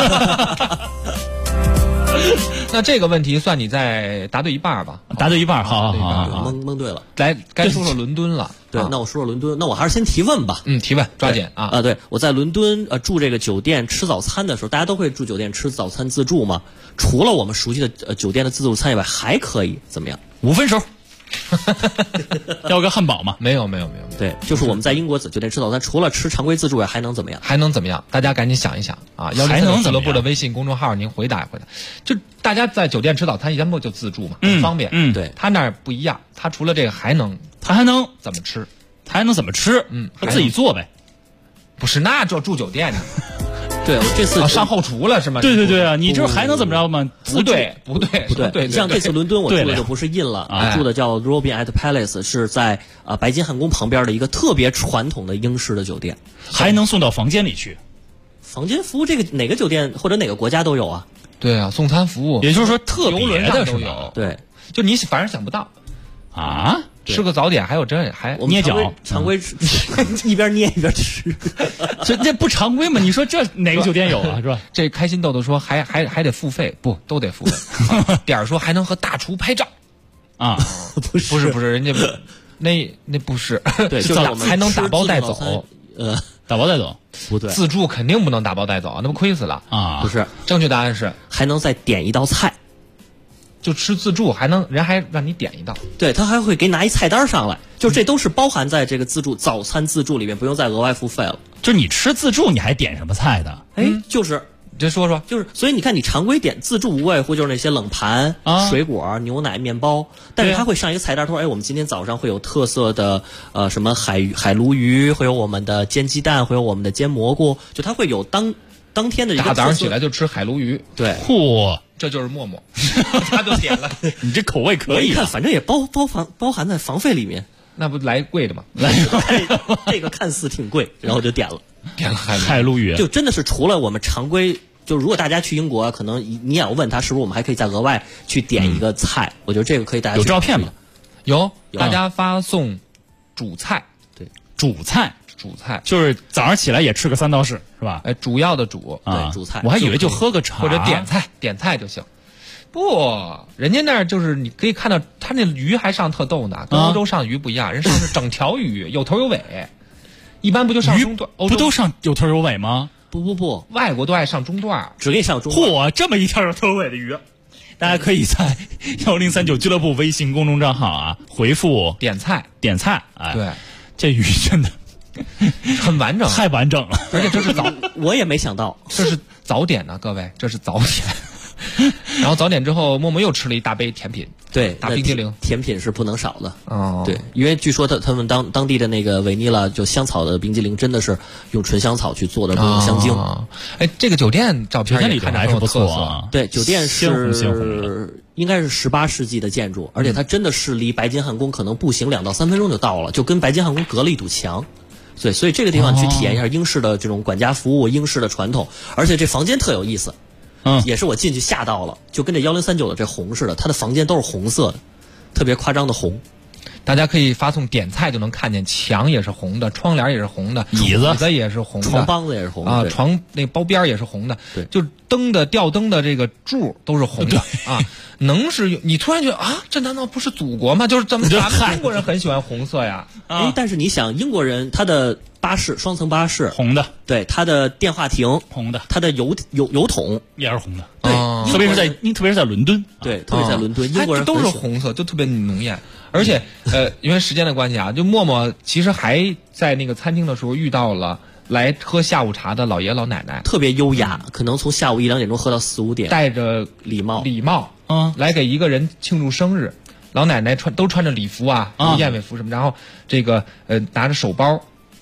那这个问题算你在答对一半吧？ 答对一半，好， 蒙对了。 来，该说说伦敦了。 对，那我说说伦敦，那我还是先提问吧。 提问，抓紧啊！ 对，我在伦敦住这个酒店吃早餐的时候，大家都会住酒店吃早餐自助嘛？除了我们熟悉的酒店的自助餐以外，还可以怎么样 ？5分熟。要个汉堡吗？ 没有。 对，就是我们在英国酒店吃早餐，除了吃常规自助外，还能怎么样？ 还能怎么样？大家赶紧想一想啊！103俱乐部的微信公众号，您回答一回答。就大家在酒店吃早餐，一般不就自助嘛，很方便。 对， 他那儿不一样，他除了这个还能怎么吃？ 他还能怎么吃？他自己做呗。 不是，那就住酒店呢。 对，我这次上后厨了是吗？ 对啊，你这还能怎么着吗？ 不对， 像这次伦敦我住的就不是 Inn 了住的叫 Robin at Palace， 是在白金汉宫旁边的一个特别传统的英式的酒店， 还能送到房间里去。 房间服务这个哪个酒店或者哪个国家都有啊？ 对啊，送餐服务， 也就是说特别游轮上都有。 对， 就你反正想不到啊。 吃个早点还有还捏脚，常规吃一边捏一边吃， 这不常规吗？你说这哪个酒店有啊？是吧？ 这开心豆豆说还得付费，不都得付费？点儿说还能和大厨拍照啊？ 不是， 人家那不是， 对，就是还能打包带走。 打包带走不对， 自助肯定不能打包带走，那不亏死了啊？ 不是， 正确答案是还能再点一道菜。 就吃自助人还让你点一道， 对，他还会给你拿一菜单上来，就这都是包含在这个早餐自助里面，不用再额外付费了。 就你吃自助，你还点什么菜的？ 就是你这说说， 就是所以你看，你常规点自助无外乎就是那些冷盘、水果、牛奶、面包，但是他会上一个菜单，他说：“我们今天早上会有特色的什么海鲈鱼，会有我们的煎鸡蛋，会有我们的煎蘑菇，就他会有当天的一个大早上起来就吃海鲈鱼， 对， 嚯！” 这就是默默，他就点了。 你这口味可以， 看反正也包含在房费里面， 那不来贵的吗？ 这个看似挺贵，然后就点了海鲈鱼， 就真的是除了我们常规，就如果大家去英国，可能你也要问他是不是我们还可以再额外去点一个菜，我觉得这个可以大家有照片吗？ 有，大家发送主菜， 对， 主菜就是早上起来也吃个3道式是吧？ 主要的主对主菜， 我还以为就喝个茶或者点菜就行。不，人家那儿就是你可以看到他那鱼还上特逗呢，跟欧洲上鱼不一样，人上是整条鱼，有头有尾。一般不就上中段？ 不都上有头有尾吗？ 不， 外国都爱上中段， 只给你上中段。 嚯，这么一条有头有尾的鱼，大家可以在1039俱乐部微信公众账号回复点菜， 对，这鱼真的。 很完整， 太完整了， 而且这是我也没想到， 这是早点呢，各位，这是早点。然后早点之后，默默又吃了一大杯甜品， 对， 大冰激凌， 甜品是不能少的哦。 对，因为据说他们当地的那个维尼拉就香草的冰激凌，真的是用纯香草去做的，不用香精。 这个酒店照片里还是不错啊。 对，酒店鲜红的。 应该是18世纪的建筑，而且它真的是离白金汉宫可能步行2到3分钟就到了，就跟白金汉宫隔了一堵墙。对，所以这个地方去体验一下英式的这种管家服务，英式的传统，而且这房间特有意思，也是我进去吓到了，就跟这1039的这红似的，它的房间都是红色的，特别夸张的红。 大家可以发送点菜就能看见，墙也是红的，窗帘也是红的，椅子也是红的， 床帮子也是红的啊，床那包边也是红的， 对， 就吊灯的这个柱都是红的啊。能是你突然觉得这难道不是祖国吗？就是咱们英国人很喜欢红色呀。 但是你想，英国人他的巴士双层巴士红的， 对，他的电话亭红的， 他的油桶也是红的， 对， 特别是在伦敦， 对，特别在伦敦，英国人都是红色，就特别浓艳。而且因为时间的关系就默默其实还在那个餐厅的时候遇到了来喝下午茶的老爷老奶奶， 特别优雅，可能从下午1、2点钟喝到4、5点， 戴着礼帽来给一个人庆祝生日。老奶奶都穿着礼服宴会服什么，然后这个拿着手包，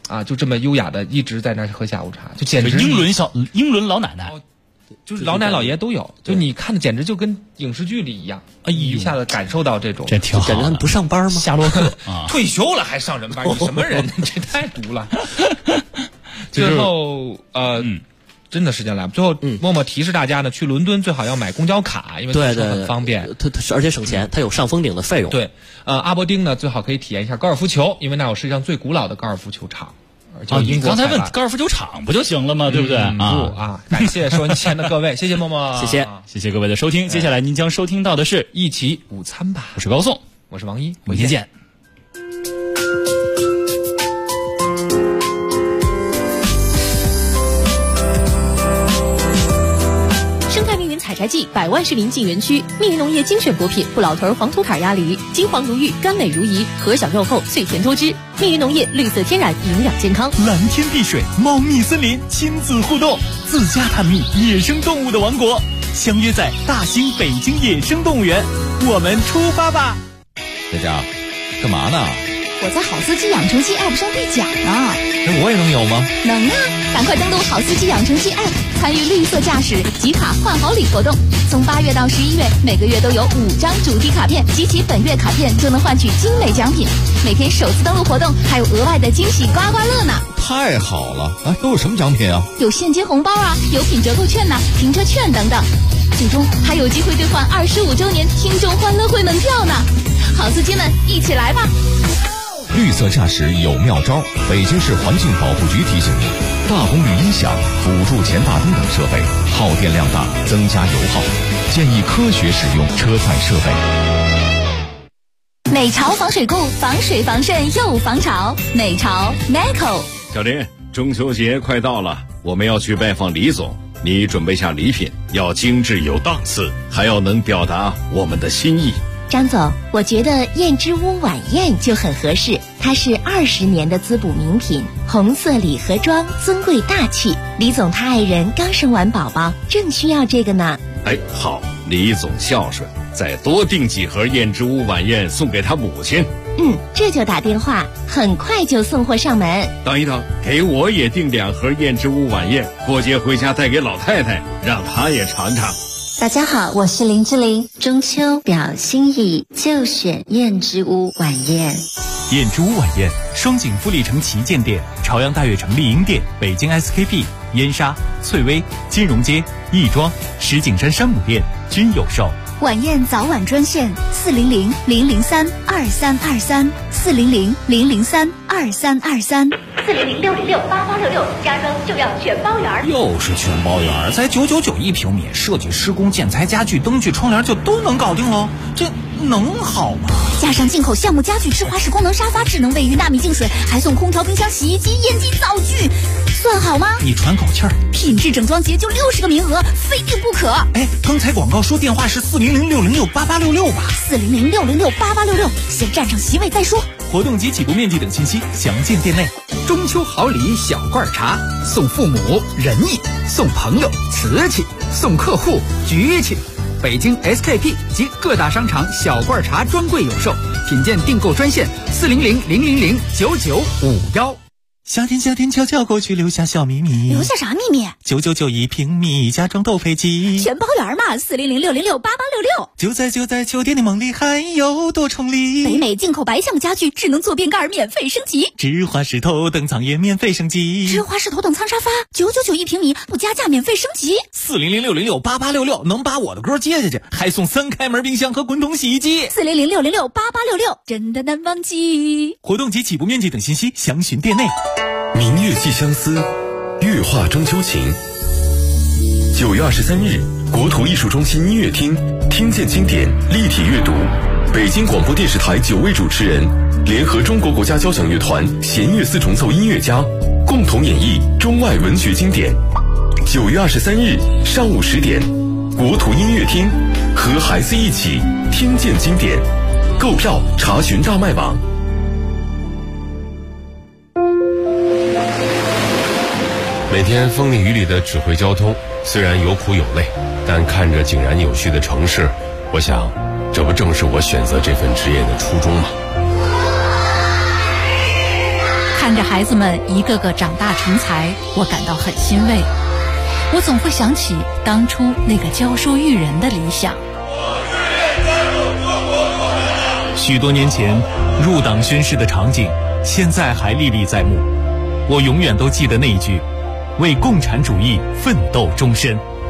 啊，就这么优雅的一直在那儿喝下午茶，就简直英伦老奶奶。 就是老奶老爷都有，就你看的简直就跟影视剧里一样，一下子感受到这种， 这挺好的。 感觉他们不上班吗？ 夏洛克啊， 退休了还上什么班？你什么人？这太毒了。最后真的时间来不，最后默默提示大家呢，去伦敦最好要买公交卡，因为坐车很方便， 它而且省钱，它有上封顶的费用。 对，阿伯丁呢最好可以体验一下高尔夫球，因为那有世界上最古老的高尔夫球场。 你刚才问高尔夫球场不就行了吗？对不对啊？感谢收音机前的各位，谢谢默默， 谢谢各位的收听。接下来您将收听到的是一起午餐吧。 我是高颂， 我是王一， 明天见。 采摘季，100万市民进园区。密云农业精选果品，不老屯黄土坎鸭梨，金黄如玉，甘美如饴，核小肉厚，脆甜多汁。密云农业绿色天然，营养健康。 蓝天碧水，猫蜜森林，亲子互动，自家探秘野生动物的王国，相约在大兴北京野生动物园，我们出发吧！ 佳佳，干嘛呢？ 我在好司机养成记 App 上兑奖呢。 那我也能有吗？ 能啊！赶快登录好司机养成记 App， 参与绿色驾驶集卡换好礼活动。从8月到11月，每个月都有5张主题卡片，集齐本月卡片就能换取精美奖品。每天首次登录活动还有额外的惊喜刮刮乐呢！ 太好了！都有什么奖品啊？ 有现金红包啊，有品折扣券呐，停车券等等。最终还有机会兑换25周年听众欢乐会门票呢！好司机们，一起来吧！ 绿色驾驶有妙招，北京市环境保护局提醒您：大功率音响、辅助前大灯等设备耗电量大，增加油耗，建议科学使用车载设备。 美潮防水固，防水防渗又防潮。美潮 Meco。 小林，中秋节快到了，我们要去拜访李总，你准备下礼品，要精致有档次，还要能表达我们的心意。 张总，我觉得燕之屋晚宴就很合适，它是20年的滋补名品，红色礼盒装，尊贵大气。李总他爱人刚生完宝宝，正需要这个呢。 好，李总孝顺，再多订几盒燕之屋晚宴送给他母亲。 这就打电话，很快就送货上门。 等一等，给我也订2盒燕之屋晚宴，过节回家带给老太太，让她也尝尝。 大家好，我是林志玲。中秋表心意，就选燕之屋晚宴。 燕之屋晚宴，双井富力城旗舰店、朝阳大悦城丽婴店、北京 SKP、燕莎、翠微、金融街、亦庄、石景山山姆店均有售。 晚宴早晚专线400-003-2323 400-003-2323。 400-606-8866，家装就要全包圆。 又是全包圆，才999一平米，设计、施工、建材、家具、灯具、窗帘就都能搞定喽，这能好吗？ 加上进口橡木家具、智华式功能沙发、智能卫浴、纳米净水，还送空调、冰箱、洗衣机、烟机、灶具，算好吗？ 你喘口气儿， 品质整装节就60个名额，非订不可。 刚才广告说电话是400-606-8866吧 400-606-8866，先占上席位再说。 活动及起步面积等信息详见店内。 中秋好礼小罐茶，送父母仁义，送朋友瓷器，送客户局气。北京 SKP 及各大商场小罐茶专柜有售，品鉴订购专线400-000-9951。 夏天悄悄过去，留下小秘密。 留下啥秘密 ？999一平米，家装都配齐， 全包圆嘛。400-606-8866。 就在酒店的梦里，还有多重礼。 北美进口白橡家具，智能坐便盖免费升级。 智华式头等舱也免费升级。 智华式头等舱沙发999一平米，不加价免费升级。 400-606-8866，能把我的歌接下去，还送3开门冰箱和滚筒洗衣机。 400-606-8866，真的难忘记。 活动及起步面积等信息详询店内。 明月寄相思，月画中秋情。9月23日，国土艺术中心音乐厅听见经典立体阅读，北京广播电视台9位主持人联合中国国家交响乐团弦乐四重奏音乐家，共同演绎中外文学经典。9月23日上午10点，国土音乐厅和孩子一起听见经典。购票查询大麦网。 每天风里雨里的指挥交通，虽然有苦有累，但看着井然有序的城市，我想，这不正是我选择这份职业的初衷吗？ 看着孩子们一个个长大成才，我感到很欣慰。我总会想起当初那个教书育人的理想。 许多年前入党宣誓的场景，现在还历历在目。我永远都记得那一句：为共产主义奋斗终身。